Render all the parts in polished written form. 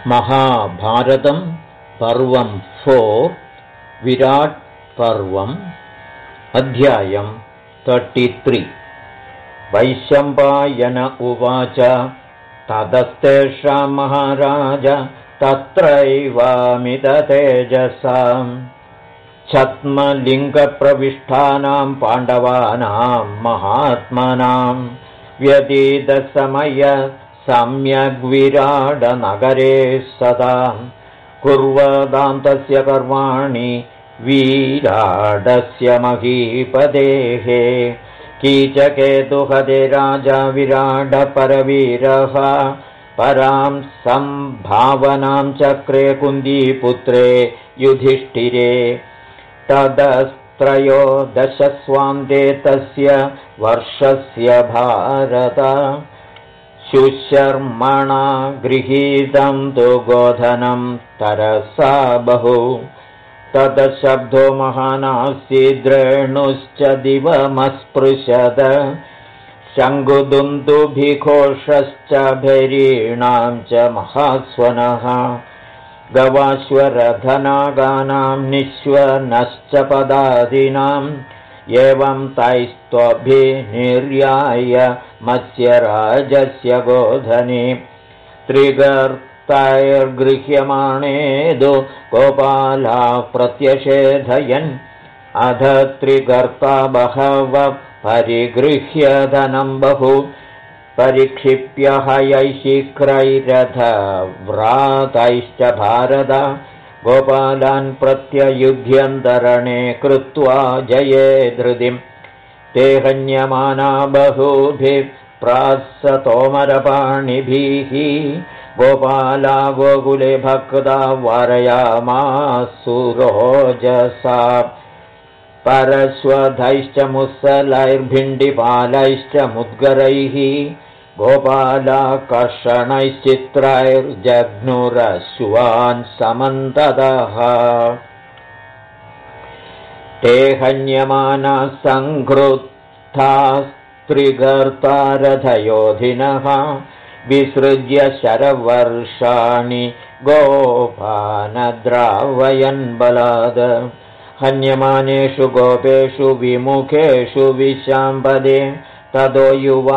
महाभारतं पर्वं 4 विराट् पर्वम् अध्यायं 33 वैशम्पायन उवाच ततस्तेषां महाराज तत्रैवामिततेजसां छद्मलिङ्गप्रविष्टानां पाण्डवानां महात्मनां व्यतीतसमय सम्यग्विराडनगरे सदा कुर्वदान्तस्य कर्माणि विराडस्य महीपतेः कीचकेतुहते राजा विराडपरवीरः परां सम्भावनां चक्रे कुन्दीपुत्रे युधिष्ठिरे तदस्त्रयोदशस्वान्ते तस्य वर्षस्य भारत शुशर्मणा गृहीतं तु गोधनं तरसा बहु तदशब्दो महानासीद्रेणुश्च दिवमस्पृशद शङ्कुदुन्दुभिघोषश्च भैरीणां च महास्वनः गवाश्वरधनागानां निःश्वनश्च पदादीनाम् एवं तैस्त्वभिनिर्याय मत्स्यराजस्य गोधने त्रिगर्तैर्गृह्यमाणेदु गोपाला प्रत्यषेधयन् अध त्रिगर्ता बहवः परिगृह्य धनं बहु परिक्षिप्य हयैः शीघ्रैरथव्रातैश्च भारत गोपालान् प्रत्ययुध्यन्तरणे कृत्वा जये धृतिं ते हन्यमाना बहुभिः प्रासतोमरपाणिभिः गोपाला गोकुले भक्ता वारयामासुरोजसा परश्वधैश्च मुसलैर्भिण्डिपालैश्च मुद्गरैः गोपाला कर्षणैश्चित्रैर्जघ्नुरश्वान् समन्ततः ते हन्यमाना सङ्घृतास्त्रिगर्तारथयोधिनः विसृज्य शरवर्षाणि गोपानद्रावयन् बलाद हन्यमानेषु गोपेषु विमुखेषु विशाम्बदे ततो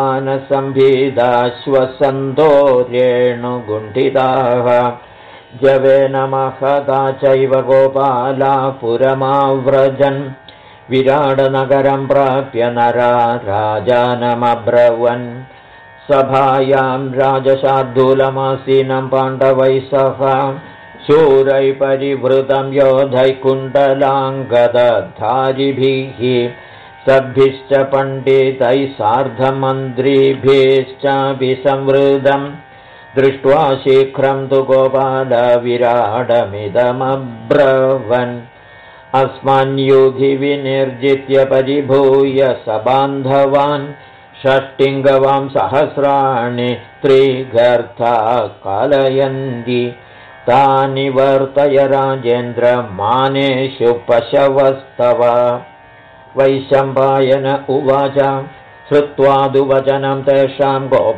युवानसंभिदाश्वसन्तो रेणुगुण्ठिताः जवेन महता चैव गोपाला पुरमाव्रजन् विराडनगरं प्राप्य नरा राजानमब्रवन् सभायां राजशार्दूलमासीनं पाण्डवैः सह शूरैः परिवृतं योधैः कुण्डलाङ्गदधारिभिः सद्भिश्च पण्डितैः सार्धमन्त्रिभिश्चापि संवृतं दृष्ट्वा शीघ्रं तु गोपाल विराडमिदमब्रवन् अस्मान्युधि विनिर्जित्य परिभूय सबान्धवान् षष्टिङ्गवां सहस्राणि त्रिगर्ता कालयन्ति तानि वर्तय राजेन्द्र मानेषु पशवस्तव वैशम्पायन उवाच श्रुत्वादुवचनं तेषां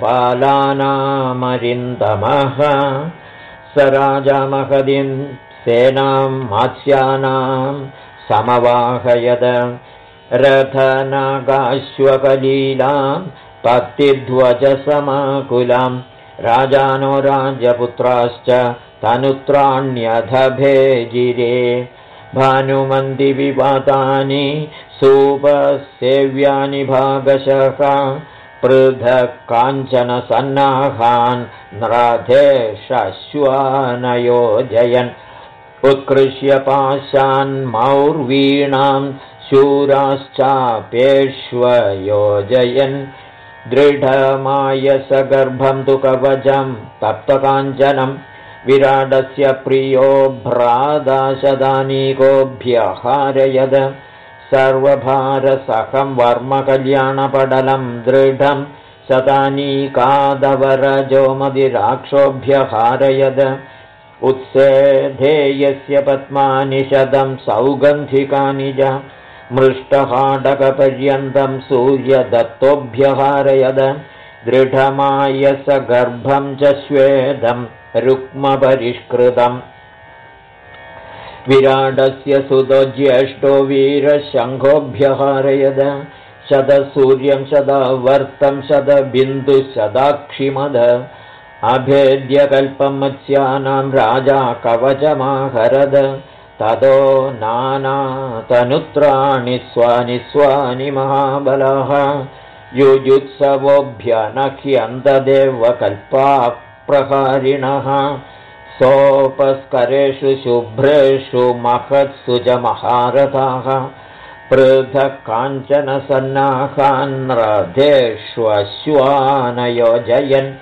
गोपालानामरिन्दमः स राजा महदीं सेनां मात्स्यानां समवाहयद रथनागाश्वकलीलां पत्तिध्वजसमाकुलां राजानो राजपुत्राश्च तनुत्राण्यथ भेजिरे भानुमन्दिविवातानि सूपसेव्यानि भागशः पृथक् काञ्चन सन्नाहान् नराधेशश्वानयोजयन् उत्कृष्य पाशान् मौर्वीणां शूराश्चाप्येष्वयोजयन् दृढमायसगर्भं तु कवचं तप्तकाञ्चनं विराडस्य प्रियो भ्रादाशदानीकोऽभ्यहारयद सर्वभारसखं वर्मकल्याणपटलं दृढं शतानीकादवरजोमदिराक्षोऽभ्यहारयद उत्सेधेयस्य पद्मानि शतं सौगन्धिकानि च मृष्टहाडकपर्यन्तं सूर्यदत्तोऽभ्यहारयद दृढमायसगर्भं च श्वेदं रुक्मपरिष्कृतम् विराटस्य सुतो ज्येष्ठो वीरशङ्खोऽभ्यहारयद शतसूर्यं शतवर्तं शतबिन्दुशताक्षिमद अभेद्यकल्पं मत्स्यानां राजा कवचमाहरद ततो नानातनुत्राणि स्वानि स्वानि महाबलाः युजुत्सवोऽभ्यनह्यन्तदेवकल्पाः प्रहारिणः सोपस्करेषु शुभ्रेषु महत्सु च महारथाः पृथक् काञ्चन सन्नाहान् रथेष्वश्वानयोजयन्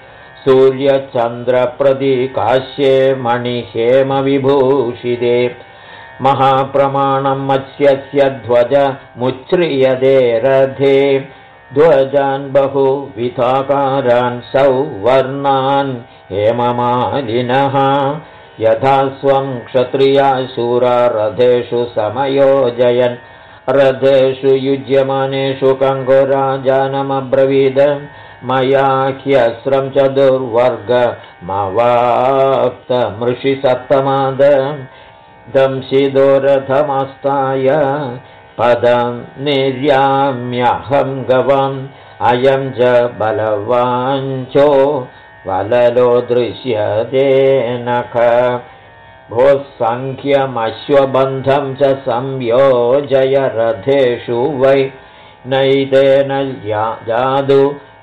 सूर्यचन्द्रप्रदीकाश्ये मणिहेमविभूषिते महाप्रमाणं मत्स्यस्य ध्वजमुच्छ्रियते रथे ध्वजान् बहुविधाकारान् सौवर्णान् हेममालिनः यथा स्वं क्षत्रिया शूरा रथेषु समयोजयन् रथेषु युज्यमानेषु कङ्गोराजानमब्रवीद मया ह्यस्रं चतुर्वर्गमवाप्तमृषि सप्तमाद दंशिदो रथमास्ताय पदं निर्याम्यहं गवाम् अयं च बलवाञ्चो वललो दृश्यते नख भोः सङ्ख्यमश्वबन्धं च संयोजय रथेषु वै नैतेन जादु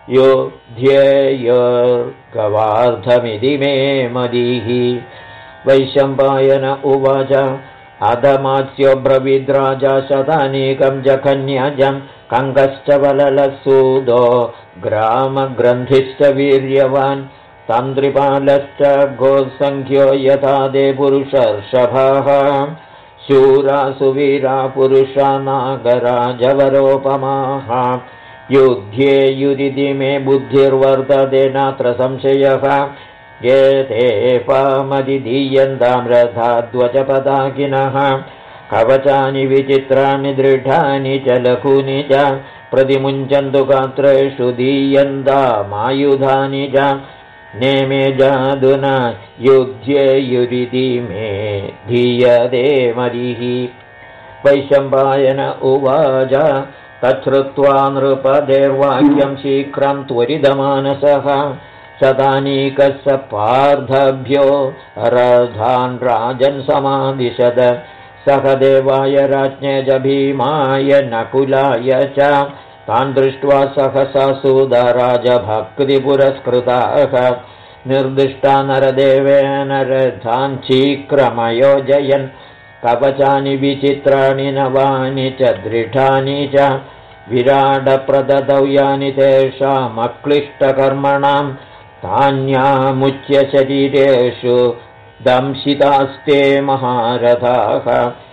योध्येयोर्गवार्धमिति मे मदीः वैशम्पायन उवाच अधमात्स्यो ब्रवीद्राजा शतानीकं जघन्यजं कङ्कश्च वललसूदो ग्रामग्रन्थिश्च वीर्यवान् तन्त्रिपालश्च गोसङ्ख्यो यथा ते पुरुषर्षभाः शूरा सुवीरा पुरुषा नागराजवरोपमाः युध्ये युरिति मे बुद्धिर्वर्तते नात्र संशयः एते पामदिधीयन्तां रथाद्वचपदाकिनः कवचानि विचित्राणि दृढानि च लघूनि च प्रतिमुञ्चन्तु गात्रेषु दीयन्तामायुधानि च नेमे जादुना युध्ये युरिति मे धीयते मदिः वैशम्पायन उवाच तच्छ्रुत्वा नृपतेर्वाक्यं शीघ्रं त्वरितमानसः शतानीकस्य पार्थभ्यो रथान् राजन् समादिशद सह देवाय राज्ञे च भीमाय नकुलाय च तान् दृष्ट्वा सहसा सुदराजभक्तिपुरस्कृताः निर्दिष्टा नरदेवेन रथान् शीघ्रमयोजयन् कवचानि विचित्राणि नवानि च दृढानि च विराडप्रददौ यानि तेषामक्लिष्टकर्मणां तान्यामुच्य शरीरेषु दंशितास्ते महारथाः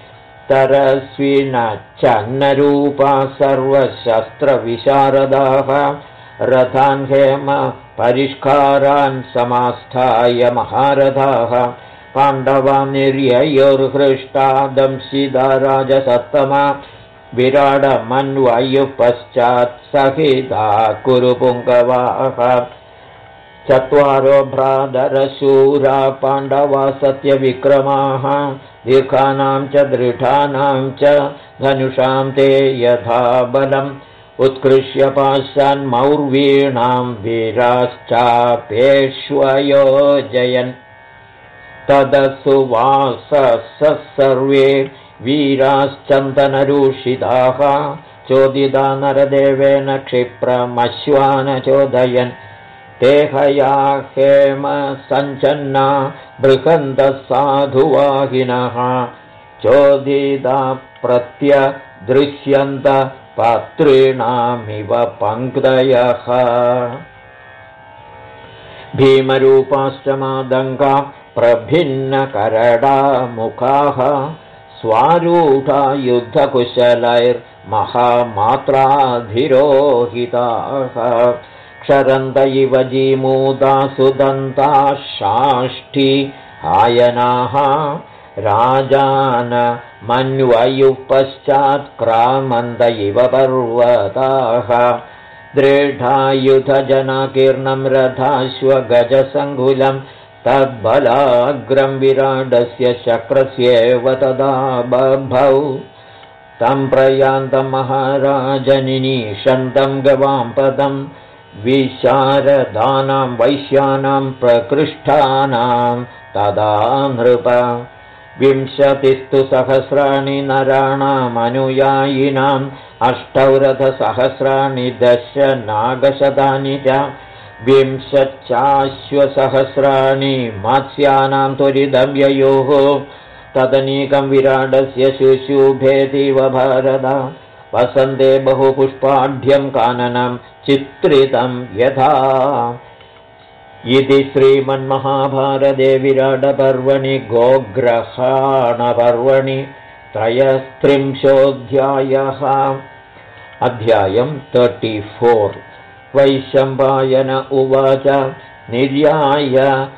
तरस्विनच्छन्नरूपा सर्वशस्त्रविशारदाः रथान् हेम परिष्कारान् समास्थाय महारथाः पाण्डवां निर्ययोर्हृष्टा दंशिता राजसत्तमा विराडमन्वयुः पश्चात् सहिता कुरुपुङ्गवाः चत्वारो भ्रातरशूरा पाण्डवा सत्यविक्रमाः दीर्घानां च दृढानां च धनुषां ते यथा बलम् उत्कृष्य पाशान्मौर्वीणां वीराश्चापेष्वयोजयन् तदसुवासः सर्वे वीराश्चन्दनरूषिताः चोदिता नरदेवेन क्षिप्रमश्वानचोदयन् देहया हेम सञ्चन्ना बृहन्तः साधुवाहिनः चोदिता प्रत्यदृश्यन्त पात्रीणामिव पङ्क्तयः भीमरूपाश्च मादङ्गा प्रभिन्नकरडामुखाः स्वारूढा युद्धकुशलैर्महामात्राधिरोहिताः क्षरन्त इव जीमूता सुदन्ताः शाष्ठी आयनाः राजानमन्वयुः पश्चात्क्रामन्त इव पर्वताः दृढायुधजनाकीर्णं रथाश्वगजसङ्कुलं तद्बलाग्रं विराडस्य शक्रस्येव तदा बभौ तं प्रयान्तं महाराजनिनीशन्तं गवां पदं विशारदानां वैश्यानां प्रकृष्टानां तदा नृप 20 सहस्राणि नराणामनुयायिनाम् 8 रथसहस्राणि 10 नागशतानि च 20 चाश्वसहस्राणि मत्स्यानां त्वरितं ययोः तदनीकं विराडस्य शुशुभेतीव भारत वसन्ते बहुपुष्पाढ्यं काननं चित्रितं यथा इति श्रीमन्महाभारते विराटपर्वणि गोग्रहाणपर्वणि 33 अध्यायं 34 वैशम्पायन उवाच निर्याय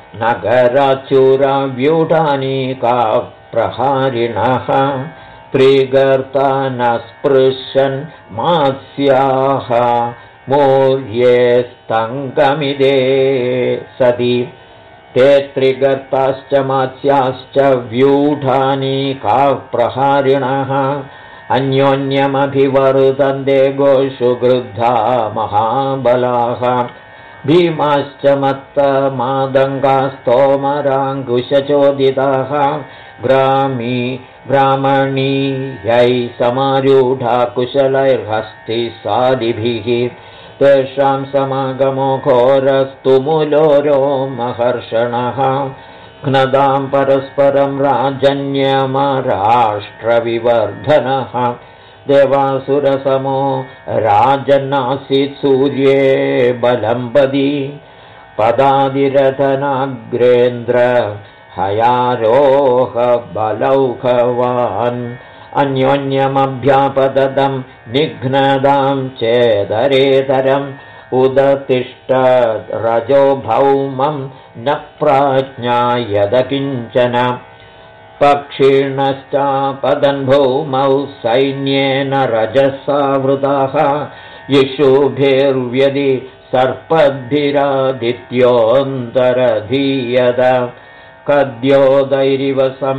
नगराच्युराव्यूढानीका प्रहारिणः त्रिगर्तान् स्पृशन् मात्स्याः मूर्ये स्तङ्गमिदे सति ते त्रिगर्ताश्च मात्स्याश्च व्यूढानीकाः प्रहारिणः अन्योन्यमभिवर्तन्ते गोषु गृद्धा महाबलाः भीमाश्च मत्तमादङ्गास्तोमराङ्कुशचोदिताः ब्राह्मणीयै समारूढा कुशलैर्हस्तिसादिभिः तेषां समागमो घोरस्तुमुलोरो महर्षणः घ्नदां परस्परं राजन्यमराष्ट्रविवर्धनः देवासुरसमो राजन्नासीत् सूर्ये बलम्बदी पदादिरथनाग्रेन्द्र हयारोह बलौघवान् अन्योन्यमभ्यापदं निघ्नदां चेदरेतरम् उदतिष्ठ रजो भौमं न प्राज्ञायद किञ्चन पक्षिणश्चापदन् भौमौ सैन्येन रजसावृताः यशुभिर्व्यदि सर्पद्भिरादित्योऽन्तरधीयत कद्योदैरिव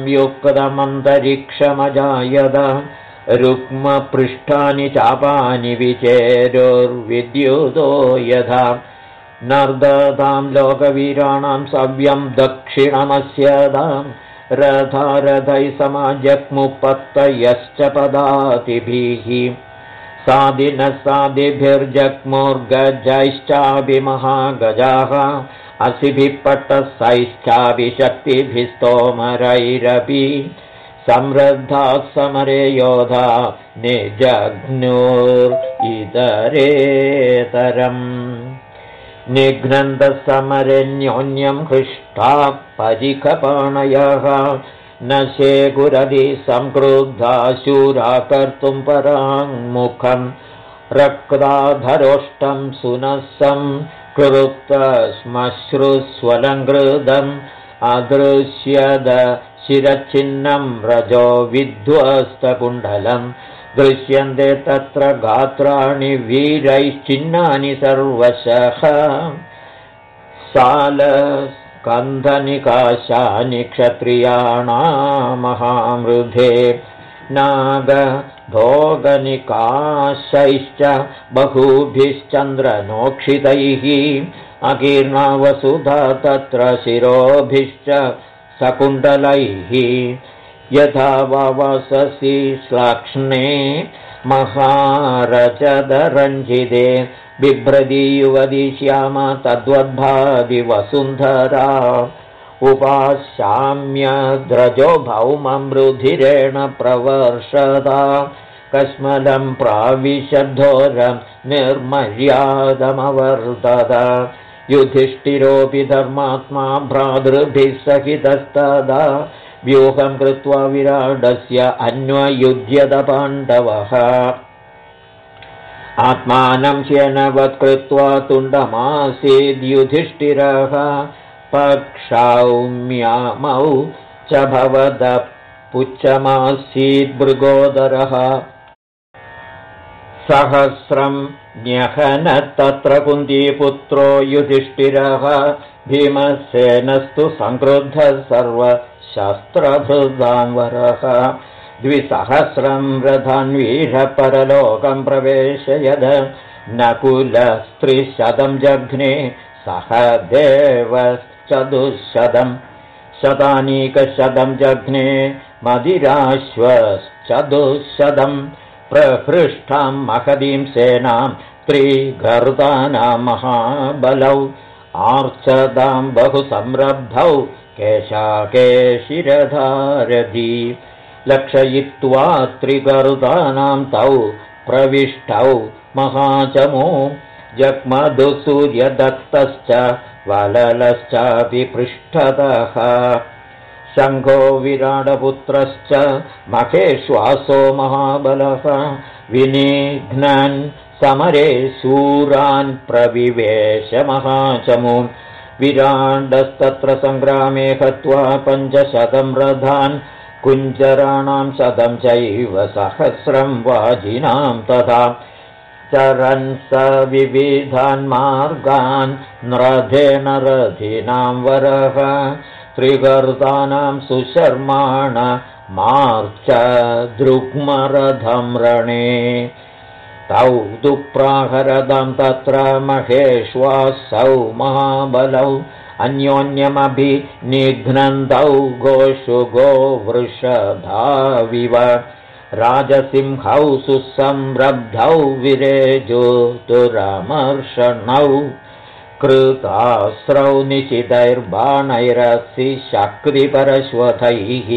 संयुक्तमन्तरिक्षमजायत रुक्मपृष्ठानि चापानि विचेरुर्विद्युतो यथा नर्दतां लोकवीराणां सव्यं दक्षिणमस्यतां रथारथैः समाजग्मुपत्तयश्च पदातिभिः सादिनः सादिभिर्जग्मुर्गजैश्चाभिमहागजाः असिभिः पट्टसैश्चापि शक्तिभिस्तोमरैरपि समृद्धाः समरे योधा निजघ्नुरितरेतरम् निघ्नन्तः समरेऽन्योन्यं हृष्टाः परिखपाणयः न शेकुरधि संक्रुद्धा शूरा कर्तुं पराङ्मुखम् रक्ताधरोष्टं सुनस्सं कृप्तश्मश्रुस्वलङ्कृतम् अदृश्यद शिरच्छिन्नं रजो विध्वस्तकुण्डलम् दृश्यन्ते तत्र गात्राणि वीरैश्चिह्नानि सर्वशः सालस्कन्धनिकाशानि क्षत्रियाणामहामृधे नागभोगनिकाशैश्च बहुभिश्चन्द्रनोक्षितैः अकीर्णा वसुधा तत्र शिरोभिश्च सकुण्डलैः यथा वावससि श्लाक्ष्णे महारजदरञ्जिते बिभ्रति युवती श्याम तद्वद्भाति वसुन्धरा उपाशाम्यद्रजो भौमं रुधिरेण प्रवर्षदा कस्मलं प्राविशद्धोरं निर्मर्यादमवर्तत युधिष्ठिरोऽपि धर्मात्मा भ्रातृभिः सहितस्तदा व्यूहं कृत्वा विराडस्य अन्वयुध्यत पाण्डवः आत्मानं श्येनवत् कृत्वा तुण्डमासीद्युधिष्ठिरः पक्षौम्यामौ च भवद पुच्छमासीद्मृगोदरः सहस्रं न्यहनत् तत्र कुन्तीपुत्रो युधिष्ठिरः भीमसेनस्तु संक्रुद्धः सर्वशस्त्रभृदान् वरः 2,000 रथान् वीरपरलोकं प्रवेशयद नकुलस्त्रिशतं जघ्ने सह देवश्चतुश्शतं शतानीकशतं जघ्ने मदिराश्वश्चतुश्शतं प्रहृष्टां महतीं सेनां त्रिगर्दानां महाबलौ आर्चदां बहुसंरब्धौ केशाकेशिरधारधी लक्षयित्वा त्रिगर्दानां तौ प्रविष्टौ महाचमो जग्मधुसूर्यदत्तश्च वललश्चापि पृष्ठतः शङ्खो विराडपुत्रश्च महेश्वासो महाबलः विनिघ्नन् समरे शूरान् प्रविवेश महाचमून् विराडस्तत्र सङ्ग्रामे हत्वा 500 रथान् कुञ्जराणां 100 चैव सहस्रं वाजिनां तथा चरन् स विविधान् मार्गान् रथेन रथिनां वरः त्रिगर्दानां सुशर्माण मार्च द्रुग्मरथं रणे तौ दुप्राहरदं तत्र महेश्वासौ महाबलौ अन्योन्यमभिनिघ्नन्तौ गोषु गोवृषधाविव राजसिंहौ सुसंरब्धौ विरेजोतुरमर्षणौ कृतास्रौ निशितैर्बाणैरसि शक्तिपरश्वथैः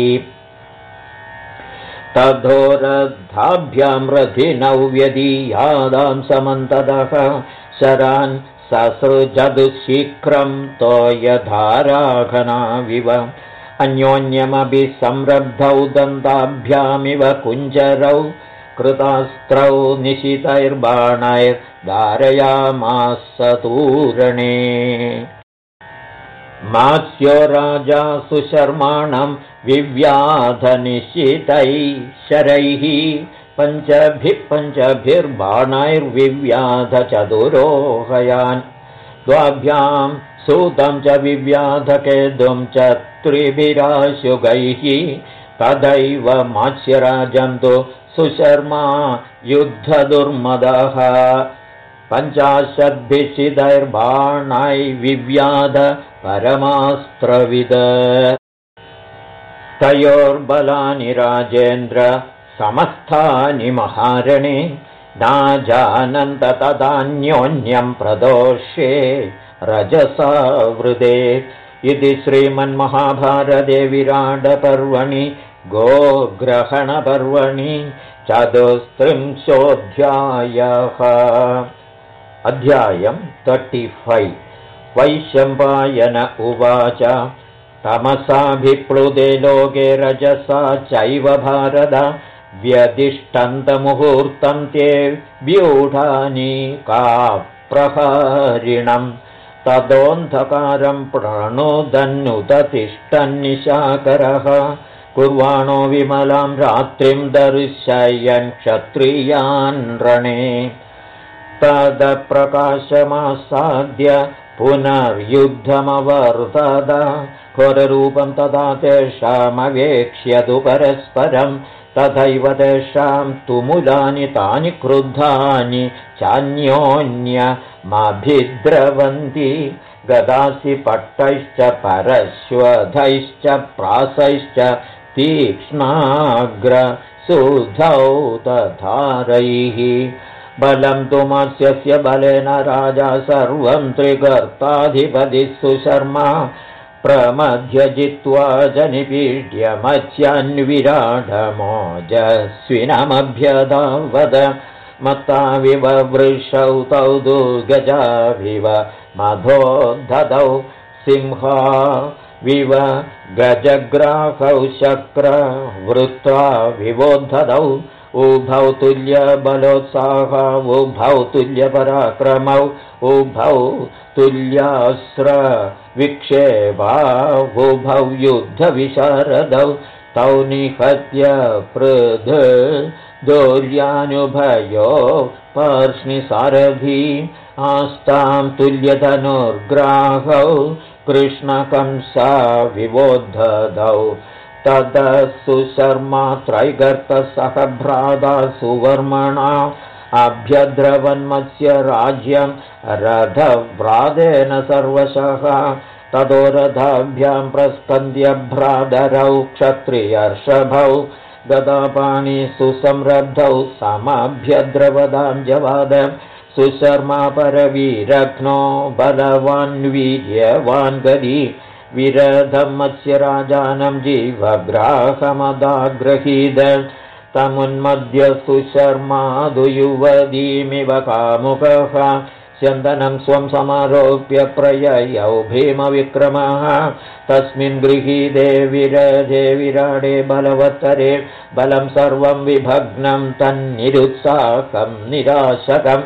तद्धोरद्धाभ्यां रथिनौ व्यदीयादां समन्ततः शरान् ससृजदुशीघ्रं तोयधाराघनाविव अन्योन्यमपि संरब्धौ दन्ताभ्यामिव कुञ्जरौ कृतास्त्रौ निशितैर्बाणैर्धारयामास तूरणे मात्स्यो राजा सुशर्माणं विव्याधनिशितैः शरैः पञ्चभिर्बाणैर्विव्याध चतुरोहयान् द्वाभ्यां सूतं च विव्याधकेतुं च त्रिभिराशुगैः तदैव मात्स्यराजं तु सुशर्मा युद्धदुर्मदः 50भिषितैर्बाणैर्विव्याध परमास्त्रविद तयोर्बलानि राजेन्द्र समस्थानि महारणे नाजानन्त तदान्योन्यं प्रदोषे रजसा वृदे इति श्रीमन्महाभारते विराटपर्वणि गोग्रहणपर्वणि 34 अध्यायं 35 वैशम्पायन उवाच तमसाभिप्लुते लोके रजसा चैव भारत व्यदिष्टन्तमुहूर्तं ते व्यूढानि काप्रहारिणं तदोऽन्धकारं प्रणोदन्नुततिष्ठन्निशाकरः कुर्वाणो विमलां रात्रिं दर्शयन् क्षत्रियान् रणे तदप्रकाशमासाद्य पुनर्युद्धमवर्तत घोररूपं तदा तेषामवेक्ष्यतु परस्परं तथैव तेषां तुमुलानि तानि क्रुद्धानि चान्योन्यमभिद्रवन्ति गदासि पट्टैश्च परश्वधैश्च प्रासैश्च तीक्ष्णाग्रसुधौ तथारैः बलं तु मत्स्यस्य बलेन राजा सर्वं त्रिगर्ताधिपतिः सुशर्मा प्रमध्य जित्वा जनिपीड्य मत्स्यान्विराढमोजस्विनमभ्यधावद मत्ताविव वृषौ तौ दुर्गजाविव मधोद्धतौ सिंहाविव गजग्राहौ शक्र वृत्वा विवोद्धतौ उभौ तुल्यबलोत्साहा उभौ तुल्यपराक्रमौ उभौ तुल्यास्त्र विक्षेपा उभौ युद्धविशारदौ तौ निहत्य पृथ दोर्यानुभयो पर्ष्णिसारथी आस्तां तुल्यधनुर्ग्राहौ कृष्णकंसा विवोद्धदौ ततः सुशर्मा त्रैगर्तसह भ्राता सुवर्मणा अभ्यद्रवन्मत्स्य राज्यं रथव्रातेन सर्वशः ततो रथाभ्यां प्रस्पन्द्य भ्रातरौ क्षत्रियर्षभौ गदापाणि सुसंरब्धौ समाभ्यद्रवदां जवाद सुशर्मा परवीरघ्नो बलवान् वीर्यवान् गदी विरधं मत्स्य राजानं जीवग्राहमदाग्रहीद तमुन्मद्य सुशर्मा दुयुवदीमिव कामुकः स्यन्दनं स्वं समारोप्य प्रययौ भीमविक्रमः तस्मिन् गृहीते विरजे विराडे बलवत्तरे बलं सर्वं विभग्नं तन्निरुत्साहं निराशकं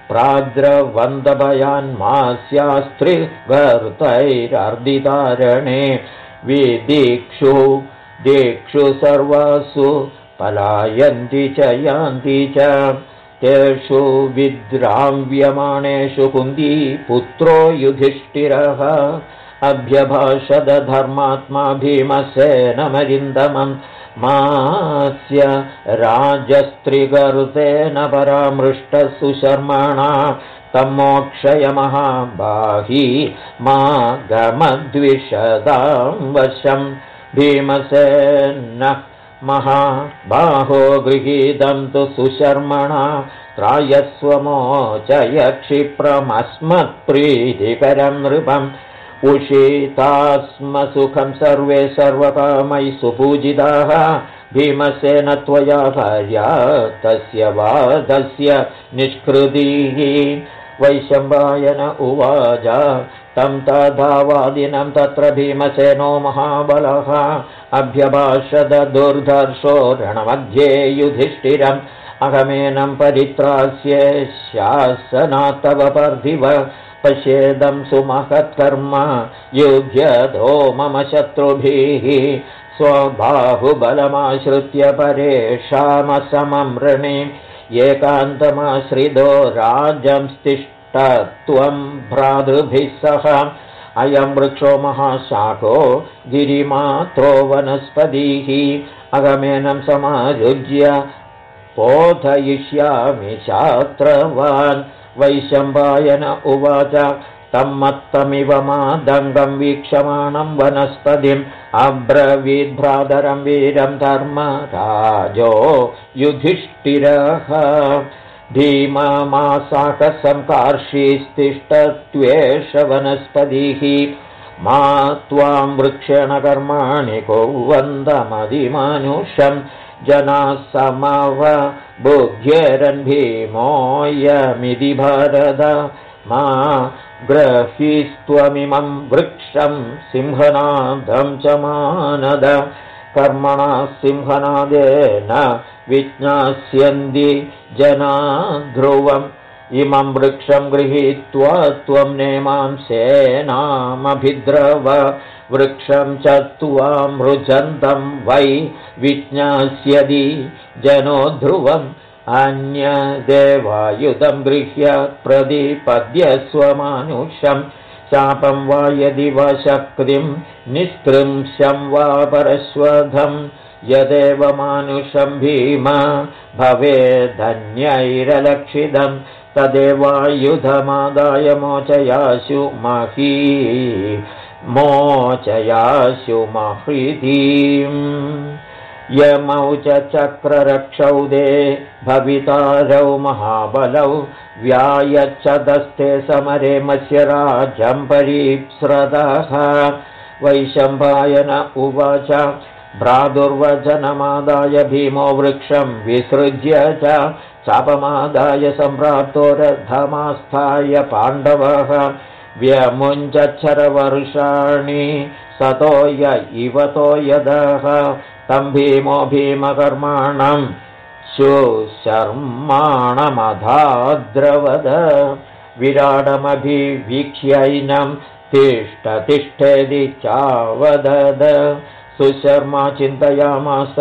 प्राद्रवन्दभयान्मास्यास्त्रिगर्तैरर्दितारणे विदीक्षु दीक्षु सर्वासु पलायन्ति च यान्ति च तेषु विद्राव्यमाणेषु कुन्ती पुत्रो युधिष्ठिरः अभ्यभाषद धर्मात्मा भीमसेनमरिन्दमं मास्य राजस्त्रिगर्तेन परामृष्टः सुशर्मणा तं मोक्षय महाबाही मा गमद्विषदां वशं भीमसेनः महाबाहो गृहीतं तु सुशर्मणा त्रायस्वमोचय क्षिप्रमस्मत्प्रीतिकरं नृपम् उषितास्म सुखं सर्वे सर्वकामैः सुपूजिताः भीमसेन त्वया भार्या तस्य वादस्य निष्कृतिः वैशम्पायन उवाच तं तथा वादिनं तत्र भीमसेनो महाबलः अभ्यभाषद दुर्धर्षो रणमध्ये युधिष्ठिरम् अहमेनं परित्रास्ये शासनात् तव पार्थिव पश्येदं सुमहत्कर्म युध्यतो मम शत्रुभिः स्वबाहुबलमाश्रित्य परेषामसमं ऋणे एकान्तमाश्रितो राजंस्तिष्ठत्वं भ्रातृभिः सह अयं वृक्षो महाशाखो गिरिमात्रो वनस्पतिः अगमेनं समायुज्य बोधयिष्यामि शास्त्रवान् वैशम्पायन उवाच तं मत्तमिव मादङ्गं वीक्षमाणं वनस्पतिम् अब्रवीद्भ्रातरं वीरं धर्मराजो युधिष्ठिरः धीममासाकसं कार्षीस्तिष्ठत्वेष वनस्पतिः मा त्वां वृक्षेण कर्माणि कुर्वन्तमधिमानुषं जनाः समवबुध्येरन् भीमोऽयमिति भारत मा ग्रहीस्त्वमिमं वृक्षं सिंहनादं च मानद कर्मणा सिंहनादेन विज्ञास्यन्ति जना ध्रुवम् इमं वृक्षं गृहीत्वा त्वं नेमां सेनामभिद्रव वृक्षं च त्वामृजन्तं वै विज्ञास्यति जनो ध्रुवम् अन्यदेवायुधं गृह्य प्रतिपद्यस्वमानुषं शापं वा यदि वा शक्तिं निष्कृंशं वा परश्वधं यदेव मानुषं भीम भवेदन्यैरलक्षितं तदेवायुधमादाय मोचयाशु महीधीम् यमौ च चक्ररक्षौ दे भवितारौ महाबलौ व्यायच्छदस्ते समरे मत्स्य राज्यं परीप्स्रदः वैशम्पायन उवाच भ्रातुर्वचनमादाय भीमो वृक्षं विसृज्य च चापमादाय सम्प्राप्तो रथमास्थाय पाण्डवः व्यमुञ्चरवर्षाणि सतो य इवतो यदः तं भीमो भीमकर्माणं सुशर्माणमधाद्रवद विराडमभिवीक्ष्यैनं तिष्ठतिष्ठेति चावदद सुशर्मा चिन्तयामास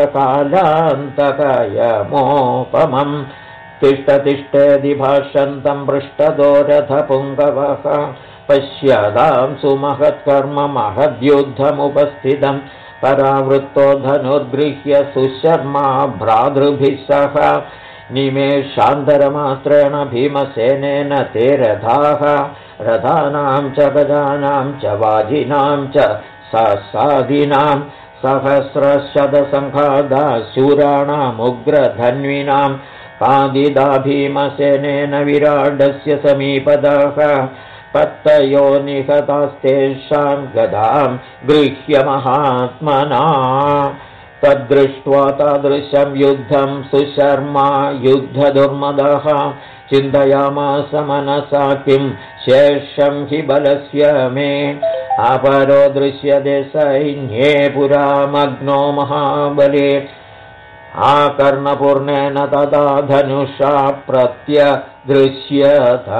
कालान्तकयमोपमं तिष्ठतिष्ठेति भाषन्तं पृष्ठतो रथपुङ्गवः पश्यतां सुमहत्कर्म महद्युद्धमुपस्थितं परावृत्तो धनुर्गृह्य सुशर्मा भ्रातृभिः सह निमेषान्तरमात्रेण भीमसेनेन ते रथाः रथानां च गजानां च वाजिनां च ससादिनां सहस्रशतसङ्घादा शूराणामुग्रधन्विनां पादिदा भीमसेनेन विराडस्य समीपतः पत्तयो निहतास्तेषां गदां गृह्य महात्मना तद्दृष्ट्वा तादृशं युद्धं सुशर्मा युद्धदुर्मदः चिन्तयामास मनसा किं शेषं हि बलस्य मे अपरो दृश्यते सैन्ये पुरामग्नो महाबले आकर्णपूर्णेन तदा धनुषा प्रत्यदृश्यत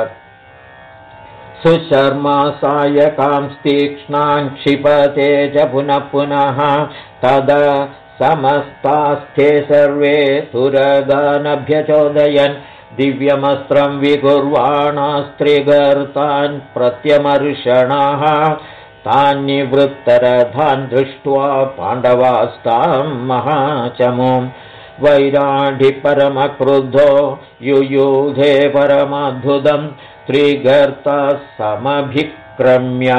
सुशर्मा सायकां तीक्ष्णां क्षिपते च पुनः पुनः तदा समस्तास्थे सर्वे तुरगानभ्यचोदयन् दिव्यमस्त्रं विकुर्वाणास्त्रिगर्तान् प्रत्यमर्षणाः तान्निवृत्तरथान् दृष्ट्वा पाण्डवास्तां महाचमुं वैराढ्यपरमक्रुद्धो युयुधे परमाद्भुतं त्रिगर्ताः समभिक्रम्य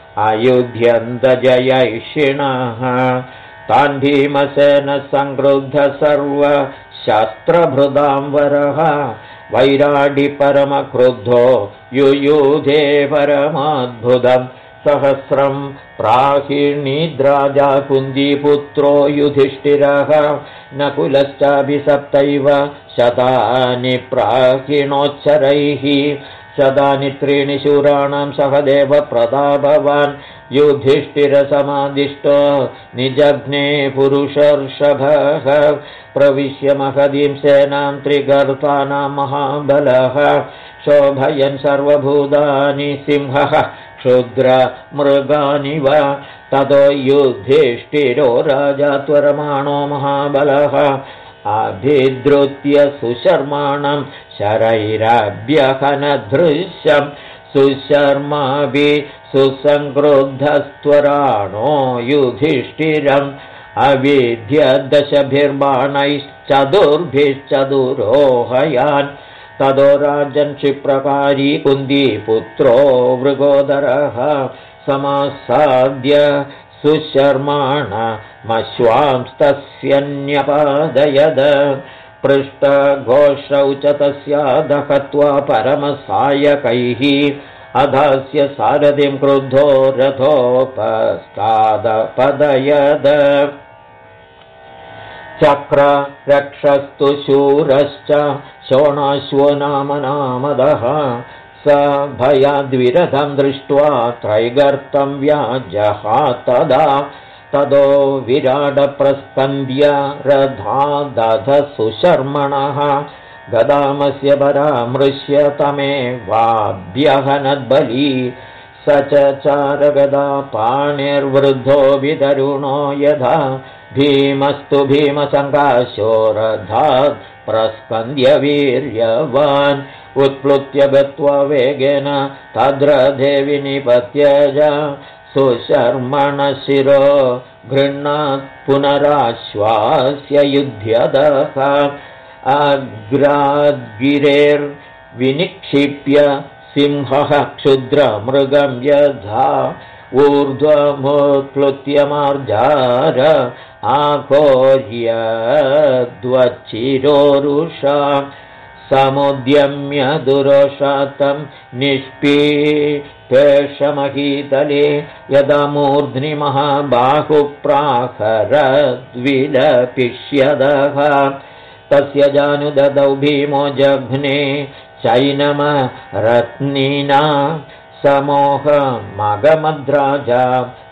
अयुध्यन्तजयैषिणः तान् भीमसेन संक्रुद्ध सर्वशस्त्रभृदां वरः वैराढ्यपरमक्रुद्धो युयुधे परमाद्भुतं सहस्रं प्राहिणीद्राजा कुन्दीपुत्रो युधिष्ठिरः नकुलश्चाभिसप्तैव शतानि प्राहिणोच्चरैः शतानि त्रीणि शूराणां सहदेव प्रतापवान् युधिष्ठिरसमादिष्टो निजघ्ने पुरुषर्षभः प्रविश्य महदीं सेनां त्रिगर्तानां महाबलः शोभयन् सर्वभूतानि सिंहः क्षुद्रमृगानिव ततो युधिष्ठिरो राजा त्वरमाणो महाबलः अभिद्रुत्य सुशर्माणं शरैरभ्यहनदृश्यं सुशर्माभि सुसंक्रुद्धस्त्वराणो युधिष्ठिरम् अविद्य दशभिर्बाणैश्चतुर्भिश्चतुरोहयान् ततो राजन् क्षिप्रकारी कुन्दीपुत्रो मृगोदरः समासाद्य सुशर्माणमश्वांस्तस्यन्यपादयद पृष्ठघोषौ च तस्यादहत्वा परमसायकैः अधास्य सारथिं क्रुद्धो रथोपस्तादपदयद चक्ररक्षस्तु शूरश्च शोणाश्वो नाम नामदः स भयाद्विरथं दृष्ट्वा त्रैगर्तं व्याजहातदा ततो विराडप्रस्कन्द्य रथादध सुशर्मणः गदामस्य परामृश्य तमेवाभ्यहनद्बली स च चारगदा पाणिर्वृद्धो वितरुणो यथा भीमस्तु भीमसङ्काशो रथात् प्रस्कन्द्य वीर्यवान् उत्प्लुत्य गत्वा वेगेन तद्रथे विनिपत्य च सुशर्मणशिरो गृह्णात् पुनराश्वास्य युध्यतः अग्राद्गिरेर्विनिक्षिप्य सिंहः क्षुद्रमृगं यथा ऊर्ध्वमुत्प्लुत्य मार्जार आकोर्यद्वच्चिरोरुषा समुद्यम्य दुरोषातं निष्पीपेशमहीतले यदा मूर्ध्नि महाबाहुप्राकरद्विलपिष्यदः तस्य जानुददौ भीमो जघ्ने चैनमरत्निना समोहमगमद्राजा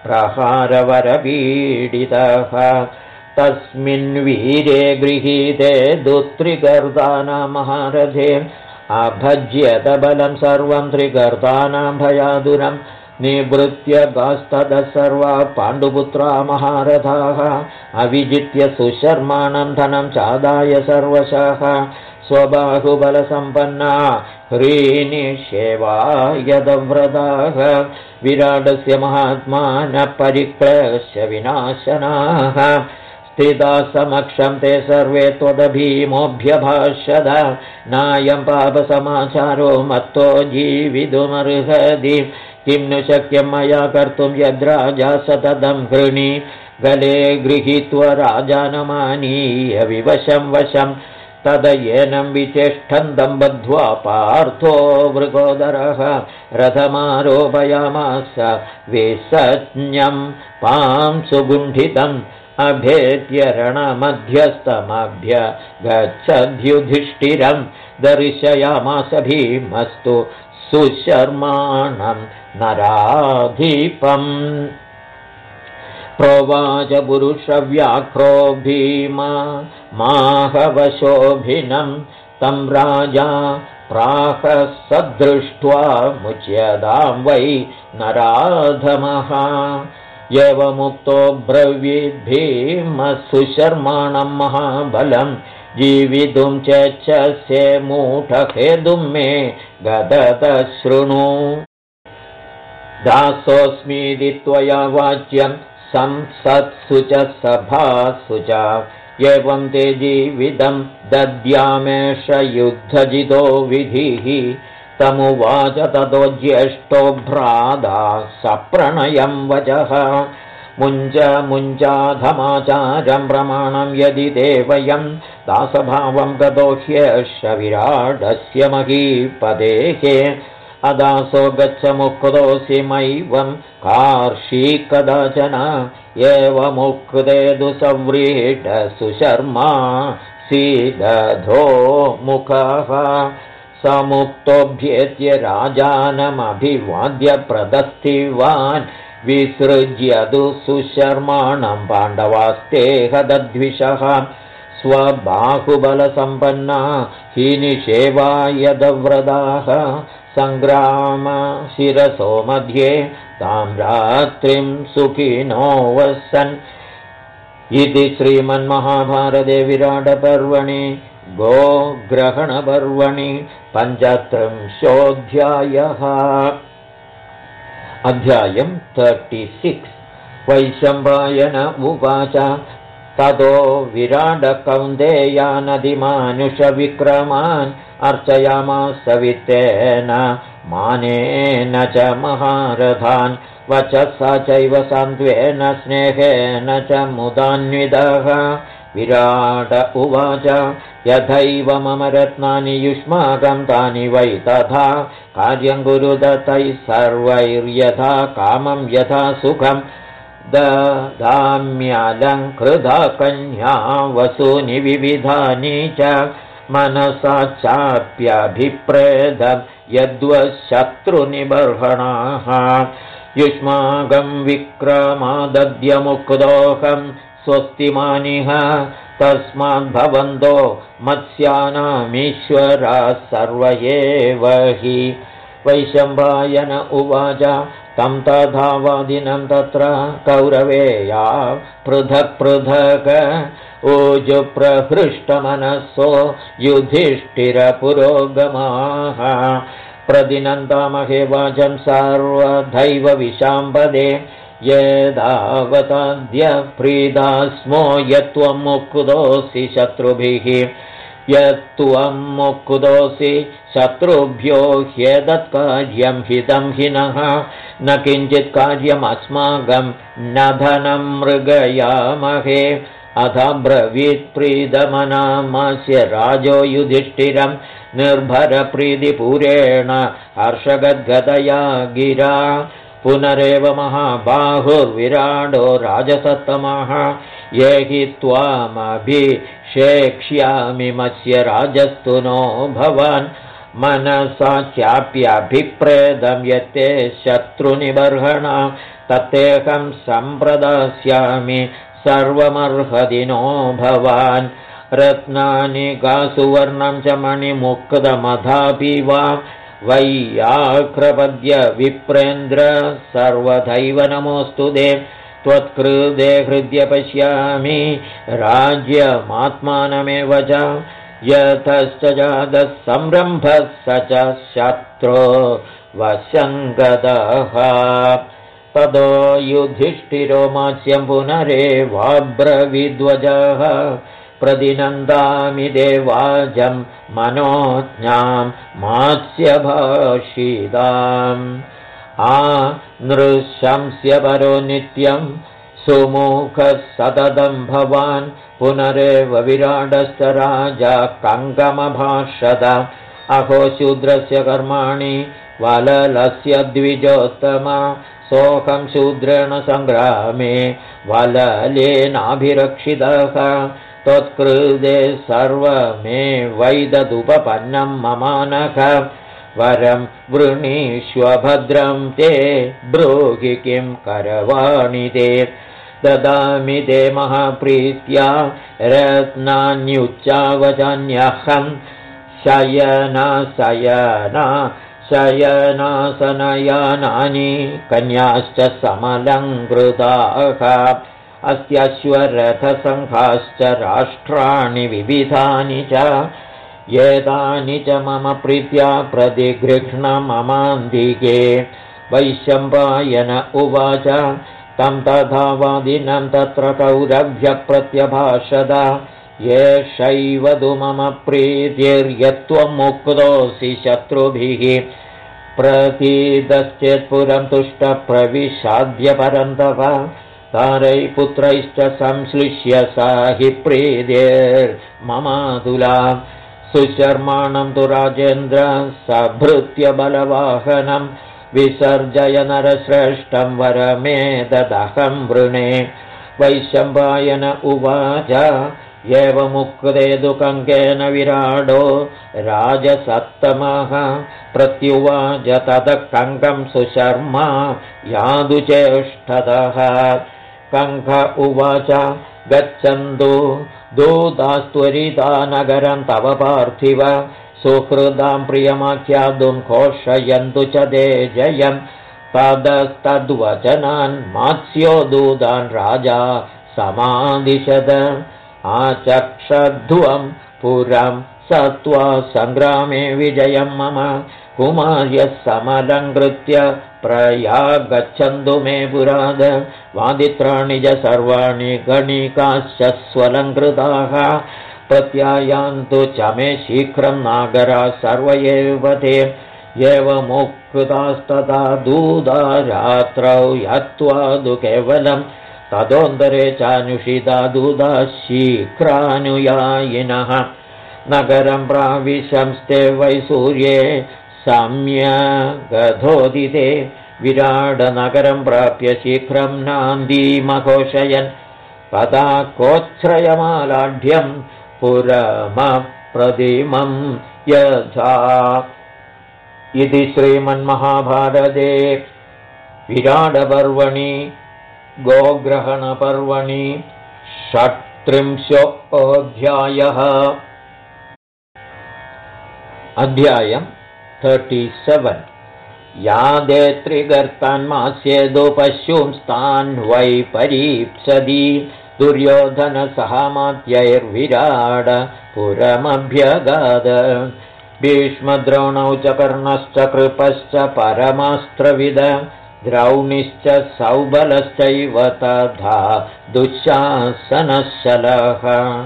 प्रहारवरपीडितः तस्मिन् वीरे गृहीते दुत्रिगर्तानां महारथे अभज्यत बलं सर्वं त्रिगर्तानां भयादुरं निवृत्य गास्ततः सर्वा पाण्डुपुत्रा महारथाः अविजित्य सुशर्माणं धनं चादाय सर्वशः स्वबाहुबलसम्पन्ना ह्रीनिषेवा यदव्रताः विराडस्य महात्मानः परिक्लेश्य विनाशनाः स्थिता समक्षं ते सर्वे त्वदभीमोऽभ्यभाषद नायं पापसमाचारो मत्तो जीवितुमर्हति किं नु शक्यं मया कर्तुं यद्राजा सततं गृणी गले गृहीत्वा राजानमानीय विवशं वशं तदयेनं विचेष्टन्तं बद्ध्वा पार्थो वृकोदरः रथमारोपयामास विसज्ञं पांसुगुण्ठितम् अभेद्य रणमध्यस्तमभ्यगच्छद्युधिष्ठिरं दर्शयामास भीमस्तु सुशर्माणं नराधिपम् प्रोवाच पुरुषव्याघ्रो भीमा माहवशोभिनं तं राजा प्राह सदृष्ट्वा मुच्यतां वै नराधमः एवमुक्तो ब्रवीद्भीमः सुशर्माणं महाबलं जीवितुं चेच्छसे मूढहेतुं मे गदत शृणु दासोऽस्मीति त्वया वाच्यं संसत्सु च सभासु च एवं ते जीवितं दद्यामेष युद्धजितो विधिः तमुवाच ततो ज्येष्ठो भ्राता सप्रणयं वचः मुञ्चाधमाचारं प्रमाणं यदि ते वयं दासभावं गतो ह्येष विराडस्य महीपतेः अदासो गच्छ मुक्तोऽसि मैवं कार्षी कदाचन एवमुक्ते तु सव्रीड सुशर्मा सीदधो मुखः समुक्तोऽभ्येत्य राजानमभिवाद्य प्रदस्तिवान् विसृज्यतु सुशर्माणं पाण्डवास्तेह दद्विषः स्वबाहुबलसम्पन्ना हीनिषेवा यदव्रताः सङ्ग्राम शिरसो मध्ये तां रात्रिं सुखिनो वसन् इति श्रीमन्महाभारते विराटपर्वणि गोग्रहणपर्वणि 35 अध्यायं 36 वैशम्पायन उवाच ततो विराटकौन्तेयानदिमानुषविक्रमान् अर्चयामास वित्तेन मानेन च महारथान् वचसा चैव सान्त्वेन स्नेहेन च मुदान्वितः विराट उवाच यथैव मम रत्नानि युष्माकं तानि वै तथा कार्यं कुरुत तैः सर्वैर्यथा कामं यथा सुखं ददाम्यलङ्कृता कन्या वसूनि विविधानि च मनसा चाप्यभिप्रेदं यद्वशत्रुनिबर्हणाः युष्माकं विक्रमादद्यमुक्तोऽहं स्वस्तिमानिह तस्माद्भवन्तो मत्स्यानामीश्वराः सर्व एव हि वैशम्पायन उवाच तं तथा वादिनं तत्र कौरवेया पृथक् पृथक् ऊजुप्रहृष्टमनसो युधिष्ठिरपुरोगमाः प्रतिनन्दामहे वाचं सर्वदैव विशाम्पदे यदावताद्य प्रीदा स्मो यत्त्वं मुक्तोऽसि शत्रुभिः यत्त्वं मुक्तोऽसि शत्रुभ्यो ह्येतत्कार्यं हितं हिनः न किञ्चित् कार्यमस्माकं न धनं मृगयामहे अथ ब्रवीत्प्रीतमनामास्य राजो युधिष्ठिरं निर्भरप्रीतिपूरेण हर्षगद्गदया गिरा पुनरेव महाबाहुर्विराडो राजसत्तमः ये हि त्वामभिषेक्ष्यामि मत्स्य राजस्तु नो भवान् मनसा चाप्यभिप्रेदं यत्ते शत्रुनिबर्हणा तत्तेऽहं सम्प्रदास्यामि सर्वमर्हदिनो भवान् रत्नानि गासुवर्णं च मणिमुक्तमथापि वा वैयाक्रपद्य विप्रेन्द्र सर्वदैव नमोऽस्तु ते त्वत्कृते हृद्य पश्यामि राज्यमात्मानमेव च यतश्च जातः संरम्भः स च शत्रो वशङ्गदः ततो युधिष्ठिरो मास्यं पुनरेवाब्रवीद्वजः प्रतिनन्दामि देवाजं मनोज्ञां मात्स्यभाषिताम् नृशंस्य परो नित्यं सुमुखः सततं भवान् पुनरेव विराडश्च राजा कङ्कमभाषत अहो शूद्रस्य कर्माणि वललस्य द्विजोत्तमा सोऽहं शूद्रेण सङ्ग्रामे वललेनाभिरक्षितः त्वत्कृते सर्वमे वैददुपपन्नं ममानघ वरं वृणीष्व भद्रं ते ब्रूहि किं करवाणि ते ददामि ते महाप्रीत्या रत्नान्युच्चावचान्यहं शयनासनयानानि कन्याश्च समलङ्कृताः अस्त्यश्वरथसङ्घाश्च राष्ट्राणि विविधानि च एतानि च मम प्रीत्या प्रतिगृह्ण ममान्तिके वैशम्पायन उवाच तं तथा वादिनं तत्र कौरव्यप्रत्यभाषत एषैव तु मम प्रीतिर्यत्वं मुक्तोऽसि शत्रुभिः प्रतीतश्चेत्पुरं तुष्टप्रविशाद्य परन्तप तारैपुत्रैश्च संश्लिष्य सा हि प्रीतिर्ममातुला सुशर्माणं तु राजेन्द्र सभृत्य बलवाहनं विसर्जय नरश्रेष्ठं वरमेतदहं वृणे वैशम्पायन उवाच एवमुक्ते तु कङ्केन विराडो राजसत्तमः प्रत्युवाच ततः कङ्कं सुशर्मा यादुचेष्टतः कङ्क उवाच गच्छन्तु दूतास्त्वरिता नगरं तव पार्थिव सुहृदां प्रियमाख्यातुं घोषयन्तु च ते जयं तदस्तद्वचनान् मात्स्यो दूतान् राजा समादिशद आचक्षध्वं पुरं सत्त्वा सङ्ग्रामे विजयं मम कुमार्यः समलङ्कृत्य प्रयागच्छन्तु मे पुराद वादित्राणि च सर्वाणि गणिकाश्च स्वलङ्कृताः प्रत्यायान्तु च मे शीघ्रं नागरा सर्व एव ते एवमुक्तास्तथा दूता रात्रौ यत्त्वादु केवलं तदोन्तरे चानुषिता दूता शीघ्रानुयायिनः नगरं प्राविशंस्ते वै सूर्ये सम्यगधोदिते विराडनगरं प्राप्य शीघ्रं नान्दीमघोषयन् पदा कोच्छ्रयमालाढ्यं पुरमप्रतिमं यथा इति श्रीमन्महाभारते विराडपर्वणि गोग्रहणपर्वणि 36 अध्यायं 37 यादेत्रिगर्तान्मास्येदो पश्युंस्तान् वै परीप्सति दुर्योधनसहामात्यैर्विराड पुरमभ्यगाद भीष्मद्रोणौ च कर्णश्च कृपश्च परमास्त्रविद द्रौणिश्च सौबलश्चैव तथा दुःशासनशलः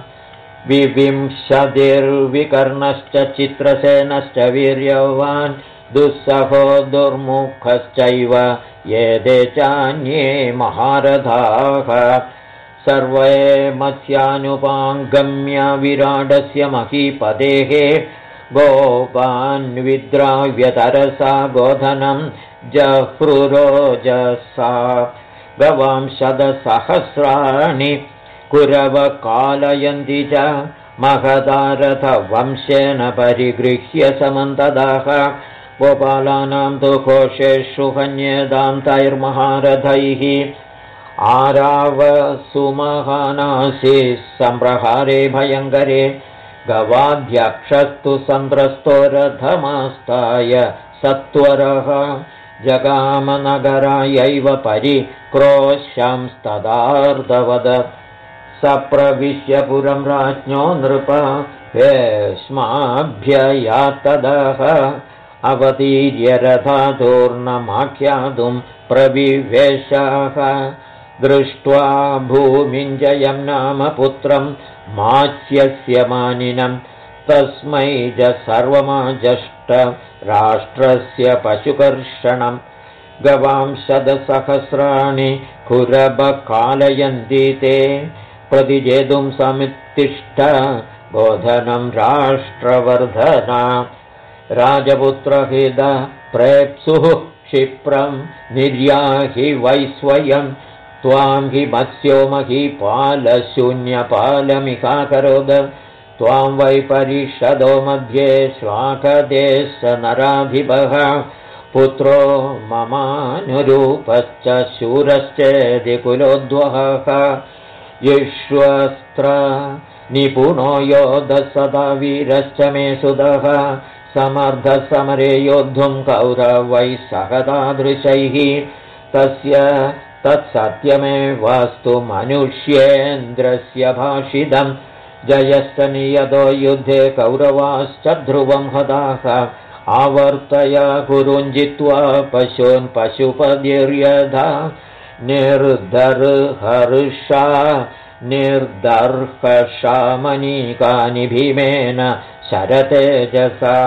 विविंशतिर्विकर्णश्च चित्रसेनश्च वीर्यवान् दुःसहो दुर्मुखश्चैव एते चान्ये महारथाः सर्वे मत्स्यानुपागम्य विराडस्य महीपतेः गोपान् विद्राव्यतरसा गोधनं जह्रुरोजसा गवां शतसहस्राणि कुरवकालयन्ति च महदारथवंशेन परिगृह्य समन्तदाः गोपालानां तु घोषेषु हन्येदां तैर्महारथैः आरावसुमहानासि सम्प्रहारे भयङ्करे गवाध्यक्षस्तु सन्त्रस्तो रथमास्ताय सत्वरः जगामनगरायैव परिक्रोश्यांस्तदार्धवद सप्रविश्य पुरं राज्ञो नृप हेष्माभ्ययात्तदः अवतीर्य रथातूर्णमाख्यातुं प्रविवेशाः दृष्ट्वा भूमिञ्जयं नाम पुत्रं माच्यस्य मानिनं तस्मै च सर्वमाजष्ट राष्ट्रस्य पशुकर्षणं गवां शतसहस्राणि कुरबकालयन्ति ते प्रतिजेतुं समुत्तिष्ठ बोधनं राष्ट्रवर्धना राजपुत्रहित प्रेप्सुः क्षिप्रं निर्याहि वै स्वयं त्वां हि मत्स्यो महीपालशून्यपालमिकाकरोद त्वां वै परिषदो मध्ये श्लाघते स नराधिपः पुत्रो ममानुरूपश्च शूरश्चेति कुलोद्वहः युष्वस्त्र निपुणो योधः सदा वीरश्च मे सुतः समर्थसमरे योद्धुं कौरवैः सह तादृशैः तस्य तत्सत्यमेवास्तु मनुष्येन्द्रस्य भाषितं जयश्च नियतो युद्धे कौरवाश्च ध्रुवं हताः आवर्तय कुरुन् जित्वा पशून् पशुपतिर्यथा निर्दर्हषामनीकानि भीमेन शरतेजसा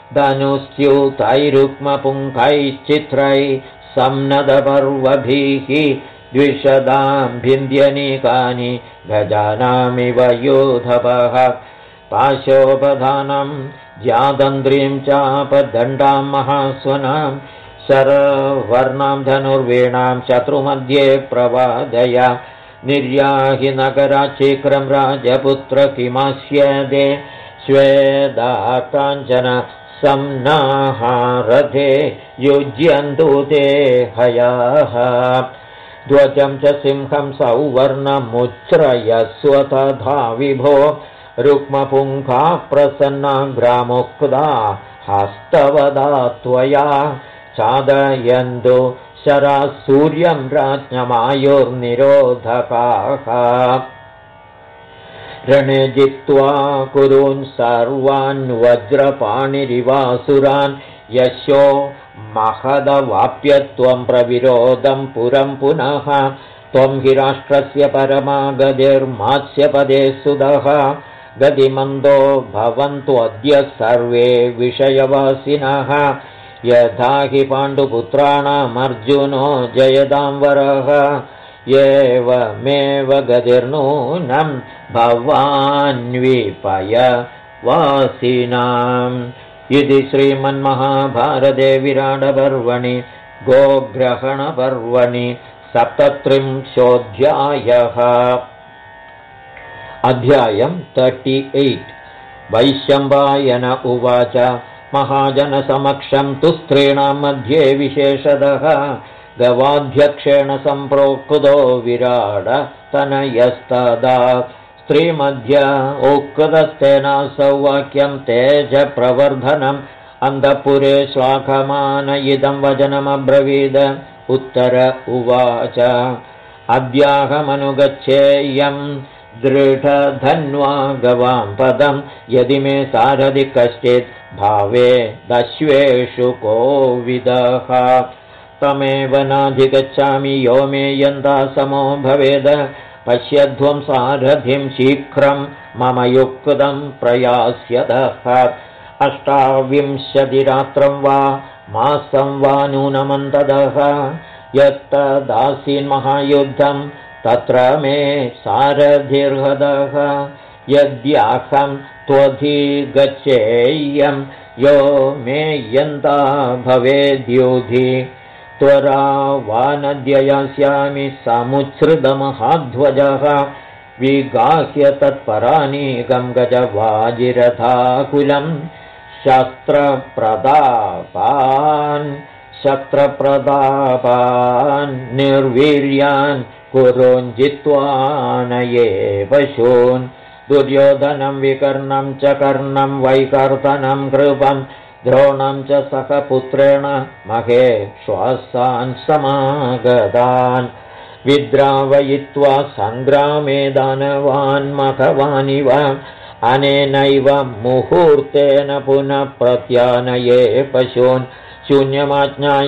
धनुस्यूतैरुक्मपुङ्खैश्चित्रैः सम्नदपर्वभिः द्विषदां भिन्द्यनीकानि गजानामिव योधवः पाशोपधानं ज्यादन्द्रीं चापदण्डां महास्वनां शरवर्णां धनुर्वीणां शत्रुमध्ये प्रवादय निर्याहि नगराच्छीघ्रं राजपुत्र किमास्यदे श्वेदाकाञ्चन सम्नाहारथे युज्यन्तु ते हयाः ध्वजं च सिंहं सौवर्णमुच्छ्रयस्व तथा विभो रुक्मपुङ्खा प्रसन्नाग्रामुक्ता हस्तवदा त्वया चादयन्तु शरा सूर्यं राज्ञमायुर्निरोधकाः रणे जित्वा कुरून् सर्वान् वज्रपाणिरिवासुरान् यशो महदवाप्यत्वं प्रविरोधं पुरं पुनः त्वं हि राष्ट्रस्य परमागतिर्मात्स्यपदे सुदः गतिमन्दो भवन्त्वद्य सर्वे विषयवासिनः यथा हि पाण्डुपुत्राणामर्जुनो जयदां वरः एवमेव गतिर्नूनं भवान्विपय वासिनाम् इति श्रीमन्महाभारते विराटपर्वणि गोग्रहणपर्वणि 37 अध्यायं 38 वैशम्पायन उवाच महाजनसमक्षं तु स्त्रीणां मध्ये विशेषतः गवाध्यक्षेण सम्प्रोक्तो विराड तनयस्तदा स्त्रीमध्य उक्तस्तेनासौ वाक्यं तेज प्रवर्धनम् अन्तःपुरे श्लाघमान इदं वचनमब्रवीद उत्तर उवाच अद्याहमनुगच्छेयं दृढधन्वा गवां पदं यदि मे सारथि कश्चित् भावे दश्वेषु कोविदः तमेव नाधिगच्छामि यो मे यन्ता समो भवेद पश्यध्वं सारथिं शीघ्रं मम युक्तं प्रयास्यतः 28 वा मासं वा नूनमन्ततः यत्तदासीन्महायुद्धं तत्र मे सारथिर्हदः यद्याहं त्वधिगच्छेयं यो मे यन्ता भवेद्युधि त्वरा वानद्ययास्यामि समुच्छ्रितमहाध्वजः विगाह्य तत्परानीकं गजवाजिरथाकुलं शस्त्रप्रदापान् निर्वीर्यान् कुरून् जित्वा नये पशून् दुर्योधनं विकर्णं च कर्णं वैकर्तनं कृपं द्रोणं च सह पुत्रेण महेश्वासान् समागतान् विद्रावयित्वा सङ्ग्रामे दानवान् मघवानिव अनेनैव मुहूर्तेन पुनः प्रत्यानये पशून् शून्यमाज्ञाय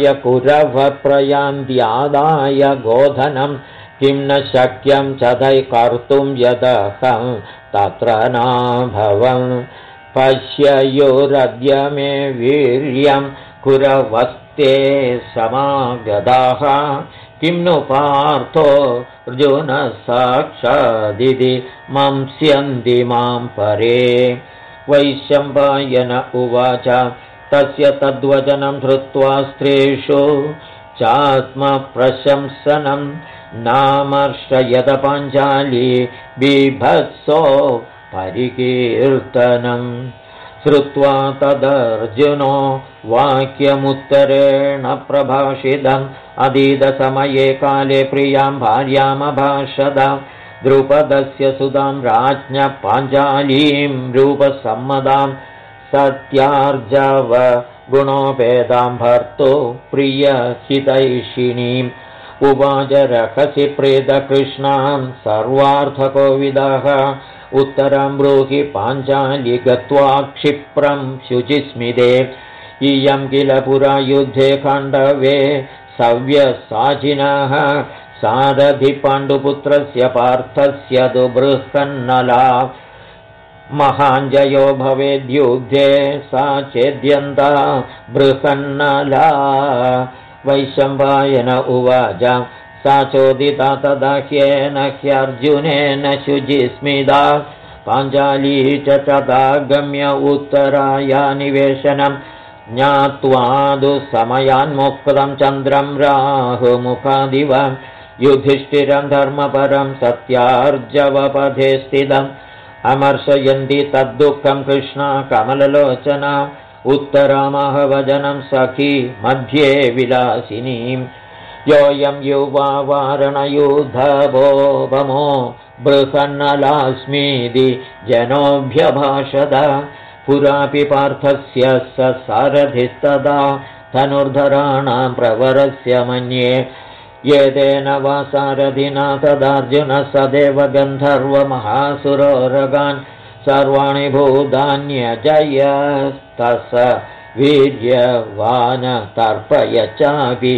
कुरवप्रयान्त्यादाय गोधनं किं न शक्यं चदै कर्तुं यदहं तत्र नाभवम् पश्ययोरद्य मे वीर्यं कुरवस्ते समागताः किं नु पार्थो अर्जुनः साक्षादिति मंस्यन्ति मां परे वैशम्पायन उवाच तस्य तद्वचनं श्रुत्वा स्त्रीषु चात्मप्रशंसनं नामर्षयत पाञ्चाली बिभत्सो परिकीर्तनम् श्रुत्वा तदर्जुनो वाक्यमुत्तरेण प्रभाषितम् अधीतसमये काले प्रियां भार्यामभाषत द्रुपदस्य सुतां राज्ञः पाञ्चालीं रूपसम्मदां सत्यार्जव गुणोपेदां भर्तुः प्रियहितैषिणीम् उवाच रहसि प्रेतकृष्णां सर्वार्थकोविदः उत्तरं ब्रूहि पाञ्चाली गत्वा क्षिप्रं शुचिस्मिते इयं किल पुरा युद्धे खण्डवे सव्यसाचिनः सारथि पाण्डुपुत्रस्य पार्थस्य तु बृहन्नला महाञ्जयो भवेद्युद्धे सा चेद्यन्ता बृहन्नला वैशम्पायन उवाच सा चोदिता तदा ह्येन ह्यर्जुनेन शुचिस्मिता पाञ्चाली च तदा गम्य उत्तराया निवेशनं ज्ञात्वादु समयान्मुक्तं चन्द्रं राहुमुखादिव युधिष्ठिरं धर्मपरं सत्यार्जवपथे स्थितम् अमर्शयन्ति तद्दुःखं कृष्णा कमललोचना उत्तरामहवचनं सखी मध्ये विलासिनीं योऽयं युवा वारणयूधवोपमो बृहन्नलास्मीति जनोऽभ्यभाषत पुरापि पार्थस्य स सारथिस्तदा धनुर्धराणां प्रवरस्य मन्ये येतेन वा सारथिना तदार्जुनः सदेव गन्धर्वमहासुरोरगान् सर्वाणि भूतान्यजयस्तस वीर्यवान् तर्पय चापि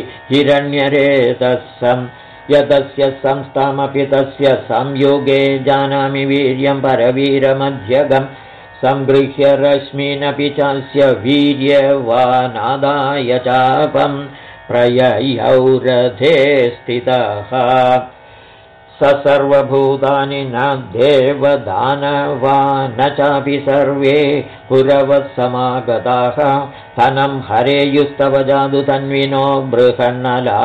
हिरण्यरेतसं यतस्य संस्थामपि तस्य संयोगे जानामि वीर्यं परवीरमध्यगम् संगृह्य रश्मीनपि चास्य वीर्यवानादाय चापं प्रययौ रथे स्थितः स सर्वभूतानि न देवदानवा न चापि सर्वे पुरवत्समागताः धनं हरेयुस्तव जादु तन्विनो बृहन्नला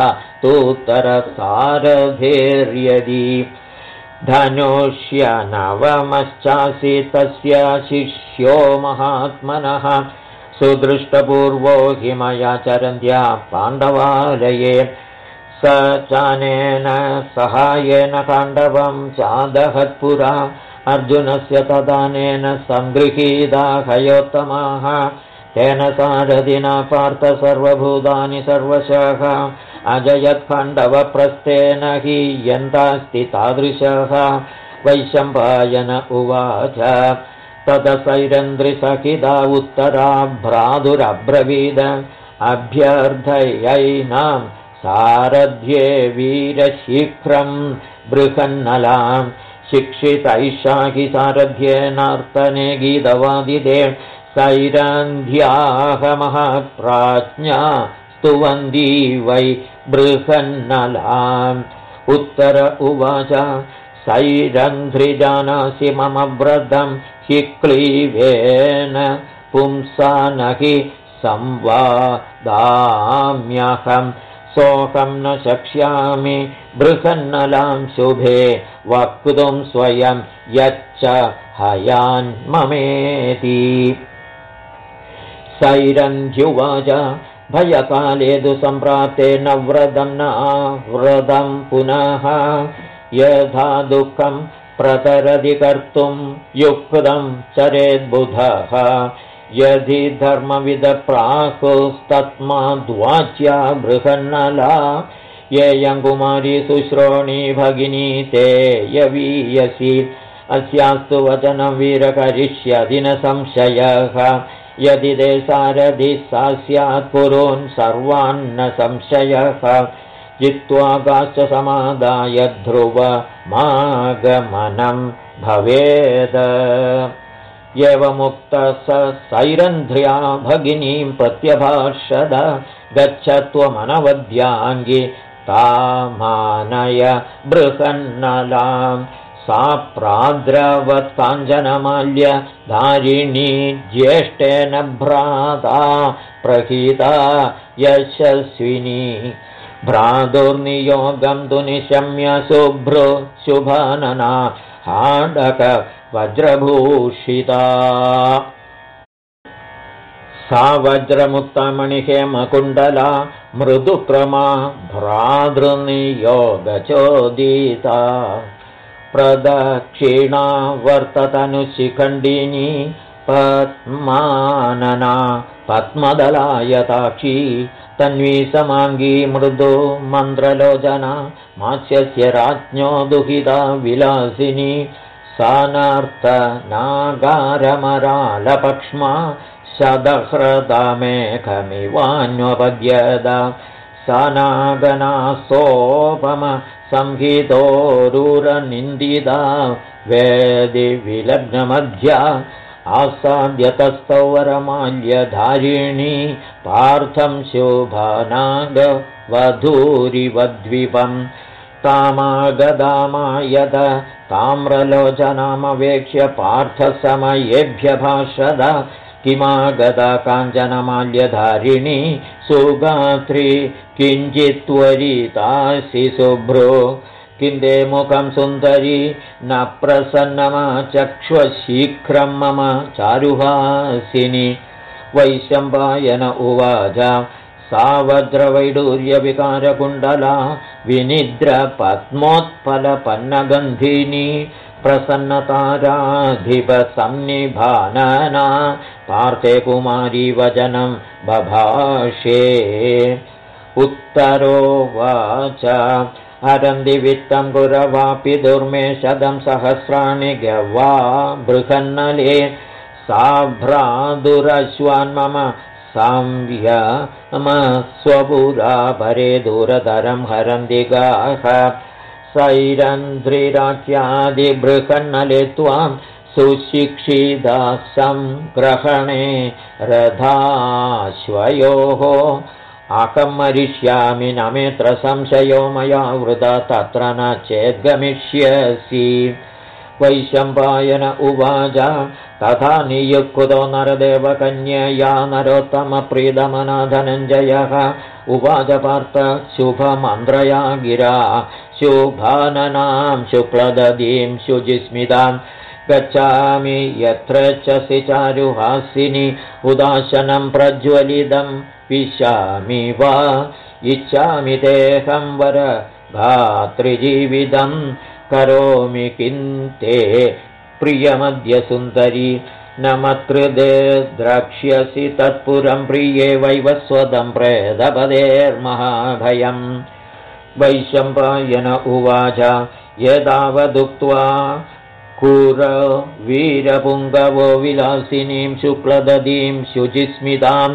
तूत्तरसारथेर्यदि धनुष्य नवमश्चासि तस्य शिष्यो महात्मनः सुदृष्टपूर्वो हिमया चरन्त्या पाण्डवालये स चानेन सहायेन पाण्डवं चादहत्पुरा अर्जुनस्य तदानेन सङ्गृहीता हयोत्तमाः तेन सारथिना पार्थ सर्वभूतानि सर्वशः अजयत्पाण्डवप्रस्थेन हि यन्तास्ति तादृशः वैशम्पायन उवाच ततसैरन्द्रिसखिता उत्तरा भ्रातुरब्रवीद अभ्यर्थयैनां सारध्ये वीरशीघ्रं बृहन्नलां शिक्षितैषा हि सारथ्येनार्तने गीतवादिते सैरन्ध्याः महाप्राज्ञा स्तुवन्ती वै बृहन्नलाम् उत्तर उवाच सैरन्ध्रिजानासि मम व्रतं हि क्लीवेन पुंसा न हि संवादाम्यहं सोऽहं न शक्ष्यामि बृहन्नलां शुभे वक्तुं स्वयं यच्च हयान्ममेति सैरन्ध्युवाच भयकाले तु सम्प्राप्ते न व्रतं न व्रतं पुनः यथा दुःखं प्रतरति कर्तुं युक्तं चरेद्बुधः यदि धर्मविदप्राहुस्तस्माद्वाच्या बृहन्नला येयं कुमारी शुश्रोणी भगिनी ते यवीयसि अस्यास्तु वचनं वीरकरिष्यति न संशयः यदि ते सारथिः सा स्यात् पुरोन् सर्वान्न संशयः जित्वा काश्च समादाय ध्रुवमागमनं भवेत् एवमुक्तः स सैरन्ध्र्या भगिनीं प्रत्यभाषद गच्छ त्वमनवद्याङ्गी तामानय बृहन्नलां सा प्राद्रवत्काञ्चनमाल्य धारिणी ज्येष्ठेन भ्राता प्रहीता यशस्विनी भ्रातुर्नियोगं तु निशम्य शुभ्रो शुभानना हाडक वज्रभूषिता सा वज्रमुक्तमणिहेमकुण्डला मृदुक्रमा भ्रातृनियोगचोदिता प्रदक्षिणा वर्ततनुशिखण्डिनी पद्मानना पद्मदलायताक्षी तन्वी समाङ्गी मृदु मन्द्रलोचना मात्स्यस्य राज्ञो दुहिता विलासिनी सानार्तनागारमरालपक्ष्मा शतहृदमेकमिवान्वपद्यत सानागना सोपम संहितोरुरनिन्दिता वेदि विलग्नमध्या आसाद्यतस्तौ वरमाल्यधारिणी पार्थं शोभानागवधूरिवद्विपम् तामागदामायत ताम्रलोचनामवेक्ष्य पार्थसमयेभ्य भाषद किमागता काञ्चनमाल्यधारिणी सुगात्री किञ्चित्त्वरितासि शुभ्रो किन्दे मुखं सुन्दरी न प्रसन्नमचक्ष्वशीघ्रं मम चारुहासिनी वैशम्पायन उवाच सा वज्रवैडूर्यविकारकुण्डला विनिद्रपद्मोत्पलपन्नगन्धिनी प्रसन्नताराधिपसन्निभानना पार्थे कुमारी वचनं बभाषे उत्तरोवाच हरन्ति वित्तं गुरवापि दुर्मे शतं सहस्राणि गवा बृहन्नले सा भ्रातुरश्वान्मम संव्यमस्वपुरा परे दूरतरं हरन्ति गाः सैरन्ध्रिराख्यादिबृहन्नले त्वां सुशिक्षिता संग्रहणे रथाश्वयोः अहं मरिष्यामि न मेऽत्र संशयो मया वृथा तत्र न चेद्गमिष्यसि वैशम्पायन उवाच तथा नियुक्तो नरदेवकन्यया नरोत्तमप्रीतमना धनञ्जयः उवाच पार्थ शुभमन्द्रया गिरा शुभाननां शुक्लदधीं शुचिस्मितां गच्छामि यत्र चसि चारुहासिनी उदाशनं प्रज्वलितं विशामि वा इच्छामि तेऽहं वर भातृजीवितं करोमि किन्ते प्रियमद्य सुन्दरी न मत्कृते द्रक्ष्यसि तत्पुरं प्रिये वैवस्वतं प्रेतपदेर्महाभयम् वैशम्पायन उवाच एतावदुक्त्वा कुरवीरपुङ्गवो विलासिनीं शुक्लदधीं शुचिस्मितां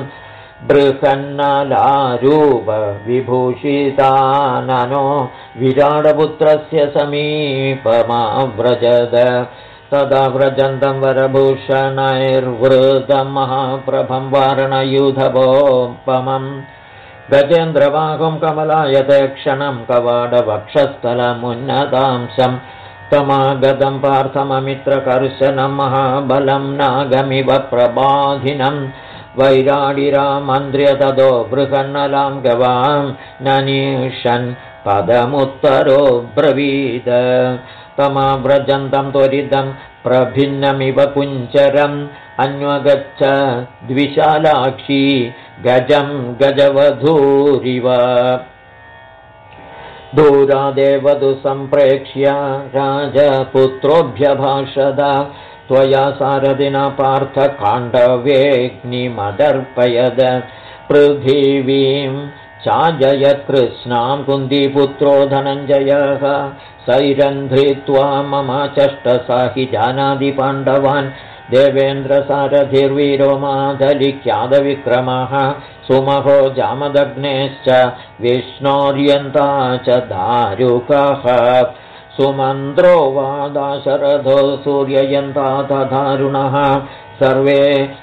बृहन्नलारूपविभूषिताननो विराडपुत्रस्य समीपमाव्रजद तदा व्रजन्तं वरभूषणैर्वृतं महाप्रभं वारणयूथपोपमम् गजेन्द्रबाहुं कमलायते क्षणं कवाडवक्षस्थलमुन्नतांशं तमागतं पार्थममित्रकर्शनं महाबलं नागमिव प्रबाधिनं वैराडिरामन्द्र्य ततो बृहन्नलां गवां ननीषन् पदमुत्तरो ब्रवीद तमाव्रजन्तं त्वरितं प्रभिन्नमिव कुञ्चरम् अन्वगच्छ द्विशालाक्षी गजं गजवधूरिव दूरादेवतु सम्प्रेक्ष्य राजपुत्रोऽभ्यभाषद त्वया सारथिना पार्थकाण्डवेऽग्निमदर्पयद पृथिवीं चाजयत्कृष्णां कुन्तीपुत्रो धनञ्जयः सैरन्ध्रित्वा मम चष्टसा हि जानादि पाण्डवान् देवेन्द्रसारथिर्वीरो मादलिख्यातविक्रमः सुमहो जामदग्नेश्च विष्णोर्यन्ता च दारुकः सुमन्त्रो वा दाशरथो सूर्ययन्ता तदारुणः सर्वे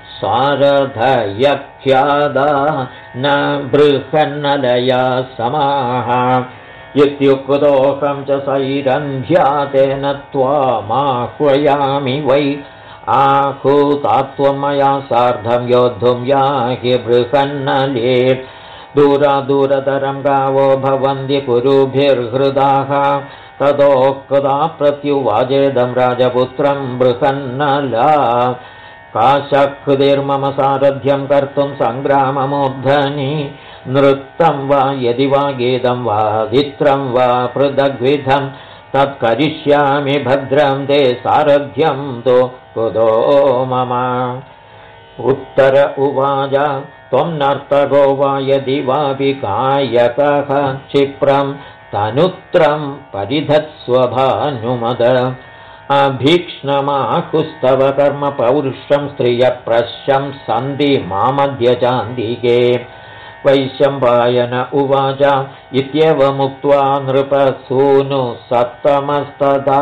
सारथयख्यादा न बृहन्नलया समाः इत्युक्तोऽहं च सैरन्ध्यातेन त्वामाह्वयामि वै आहूतात्वं मया सार्धं योद्धुं याहि बृहन्नले दूरादूरतरं गावो भवन्ति कुरुभिर्हृदाः ततोक्ता प्रत्युवाजेदं राजपुत्रं बृहन्नला काशकृतिर्मम सारथ्यं कर्तुं सङ्ग्राममूर्धनि नृत्तं वा यदि वा गीतं वा दित्रं वा पृथग्विधं तत्करिष्यामि भद्रं ते सारथ्यं तु कुतो मम उत्तर उवाच त्वं नर्तको वा यदि वापि कायकः क्षिप्रं तनुत्रं परिधत्स्वभानुमद अभीक्ष्णमाहुस्तव कर्म पौरुषं स्त्रियप्रशंसन्ति मामद्य चान्दिके वैशम्पायन उवाच इत्येवमुक्त्वा नृपसूनु सप्तमस्तदा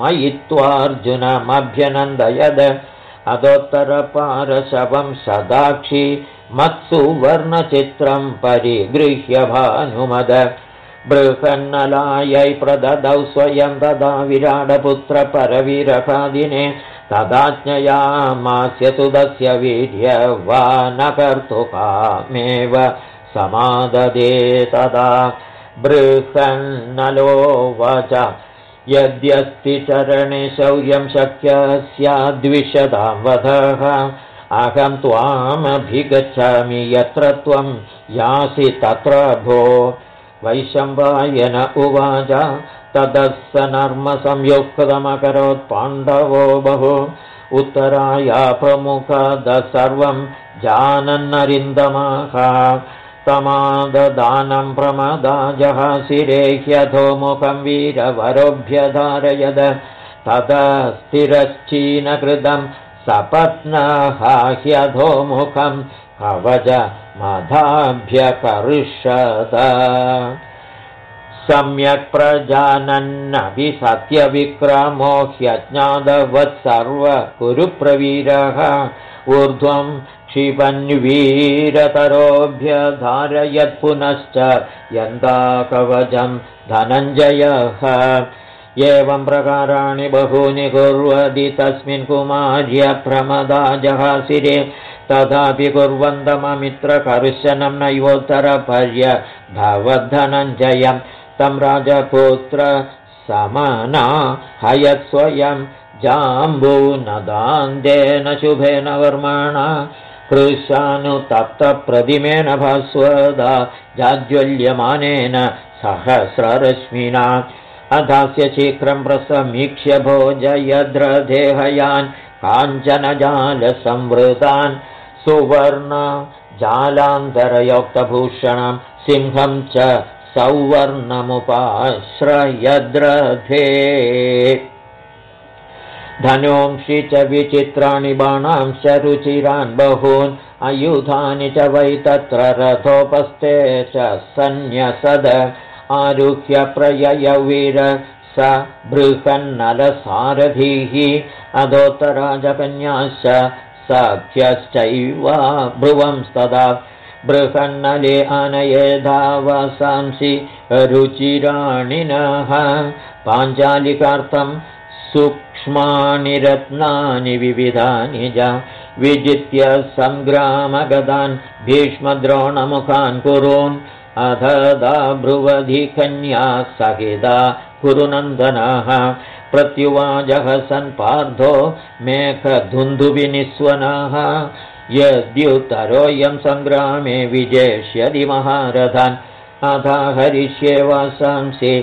स्मयित्वार्जुनमभ्यनन्दयद अदोत्तरपारशवं सदाक्षि मत्सुवर्णचित्रं परिगृह्य भानुमद बृहन्नलायै प्रददौ स्वयं तदा विराटपुत्रपरवीरकादिने तदाज्ञयामास्य सुदस्य वीर्यवानकर्तुकामेव समाददे तदा बृहन्नलोवाच यद्यस्ति चरणे शौर्यं शक्य स्याद्विशतां वधः अहं त्वामभिगच्छामि यत्र त्वं यासि तत्र भो वैशम्पायन उवाच ततः स नर्मसंयुक्तमकरोत् पाण्डवो बहु उत्तराया प्रमुखद सर्वं जानन्नरिन्दमाः तमाददानं प्रमदा जहासिरेह्यधोमुखं वीरवरोऽभ्यधारयद ततः स्थिरश्चीनकृतं सपत्नहाह्यधोमुखं कवच मधाभ्यकर्षत सम्यक् प्रजानन्नपि सत्यविक्रमो ह्यज्ञातवत्सर्वकुरुप्रवीरः ऊर्ध्वं क्षिपन्वीरतरोऽभ्यधारयत् पुनश्च यन्ताकवचं धनञ्जयः एवं प्रकाराणि बहूनि कुर्वति तस्मिन् कुमार्य प्रमदा जहासिरे तथापि कुर्वन्तममित्रकर्शनं नैवोत्तरपर्य भवद्धनञ्जयं तं राजपुत्र समना हयत् स्वयं जाम्बूनदान्तेन शुभेन वर्मणा कृशानुतप्तप्रतिमेन भास्वदा जाज्वल्यमानेन सहस्ररश्मिना अधास्य शीघ्रं प्रसमीक्ष्य भोजयद्रदेहयान् काञ्चनजालसंवृतान् सुवर्णजालान्तरयोक्तभूषणं सिंहं च सौवर्णमुपाश्रयद्रथे धनोंषि च विचित्राणि बाणांश्च रुचिरान् बहून् आयुधानि च वै तत्र रथोपस्थे च सन्न्यसद आरुह्य प्रययवीर स बृहन्नलसारथिः अधोत्तराजकन्याश्च सख्यश्चैव भ्रुवंस्तदा बृहन्नले आनयेधावसांसि रुचिराणिनः पाञ्चालिकार्थं सूक्ष्माणि रत्नानि विविधानि च विजित्य सङ्ग्रामगतान् भीष्मद्रोणमुखान् कुरून् अधदा भ्रुवधिकन्या सहिता कुरुनन्दनः प्रत्युवाचः सन्पार्थो मेघधुन्धुभिनिस्वनः यद्युत्तरोऽयं सङ्ग्रामे विजेष्यति महारथान् अथा हरिष्ये वासांसि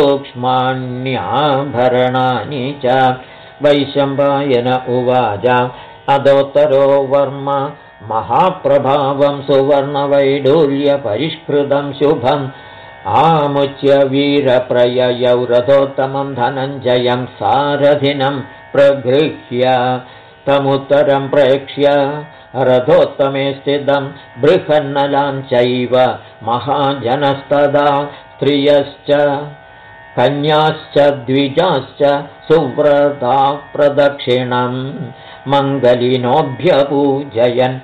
सूक्ष्माण्याभरणानि च वैशम्पायन उवाच अदोत्तरो वर्म महाप्रभावं सुवर्णवैडूर्यपरिष्कृतं शुभम् आमुच्य वीरप्रययौ रथोत्तमं धनञ्जयं सारथिनं प्रगृह्य तमुत्तरं प्रेक्ष्य रथोत्तमे स्थितं बृहन्नलां चैव महाजनस्तदा स्त्रियश्च कन्याश्च द्विजाश्च सुव्रता प्रदक्षिणं मङ्गलिनोऽभ्यपूजयन्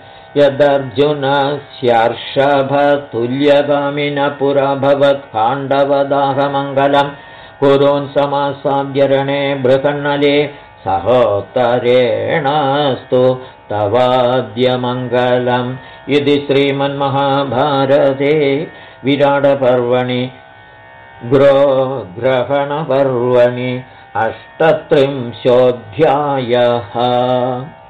यदर्जुनस्यार्षभतुल्यगामिनः पुरभवत् काण्डवदाहमङ्गलं कुरून् समासाद्यरणे बृहन्नले सहोत्तरेणास्तु तवाद्यमङ्गलम् इति श्रीमन्महाभारते विराटपर्वणि ग्रहणपर्वणि 38 अध्यायः।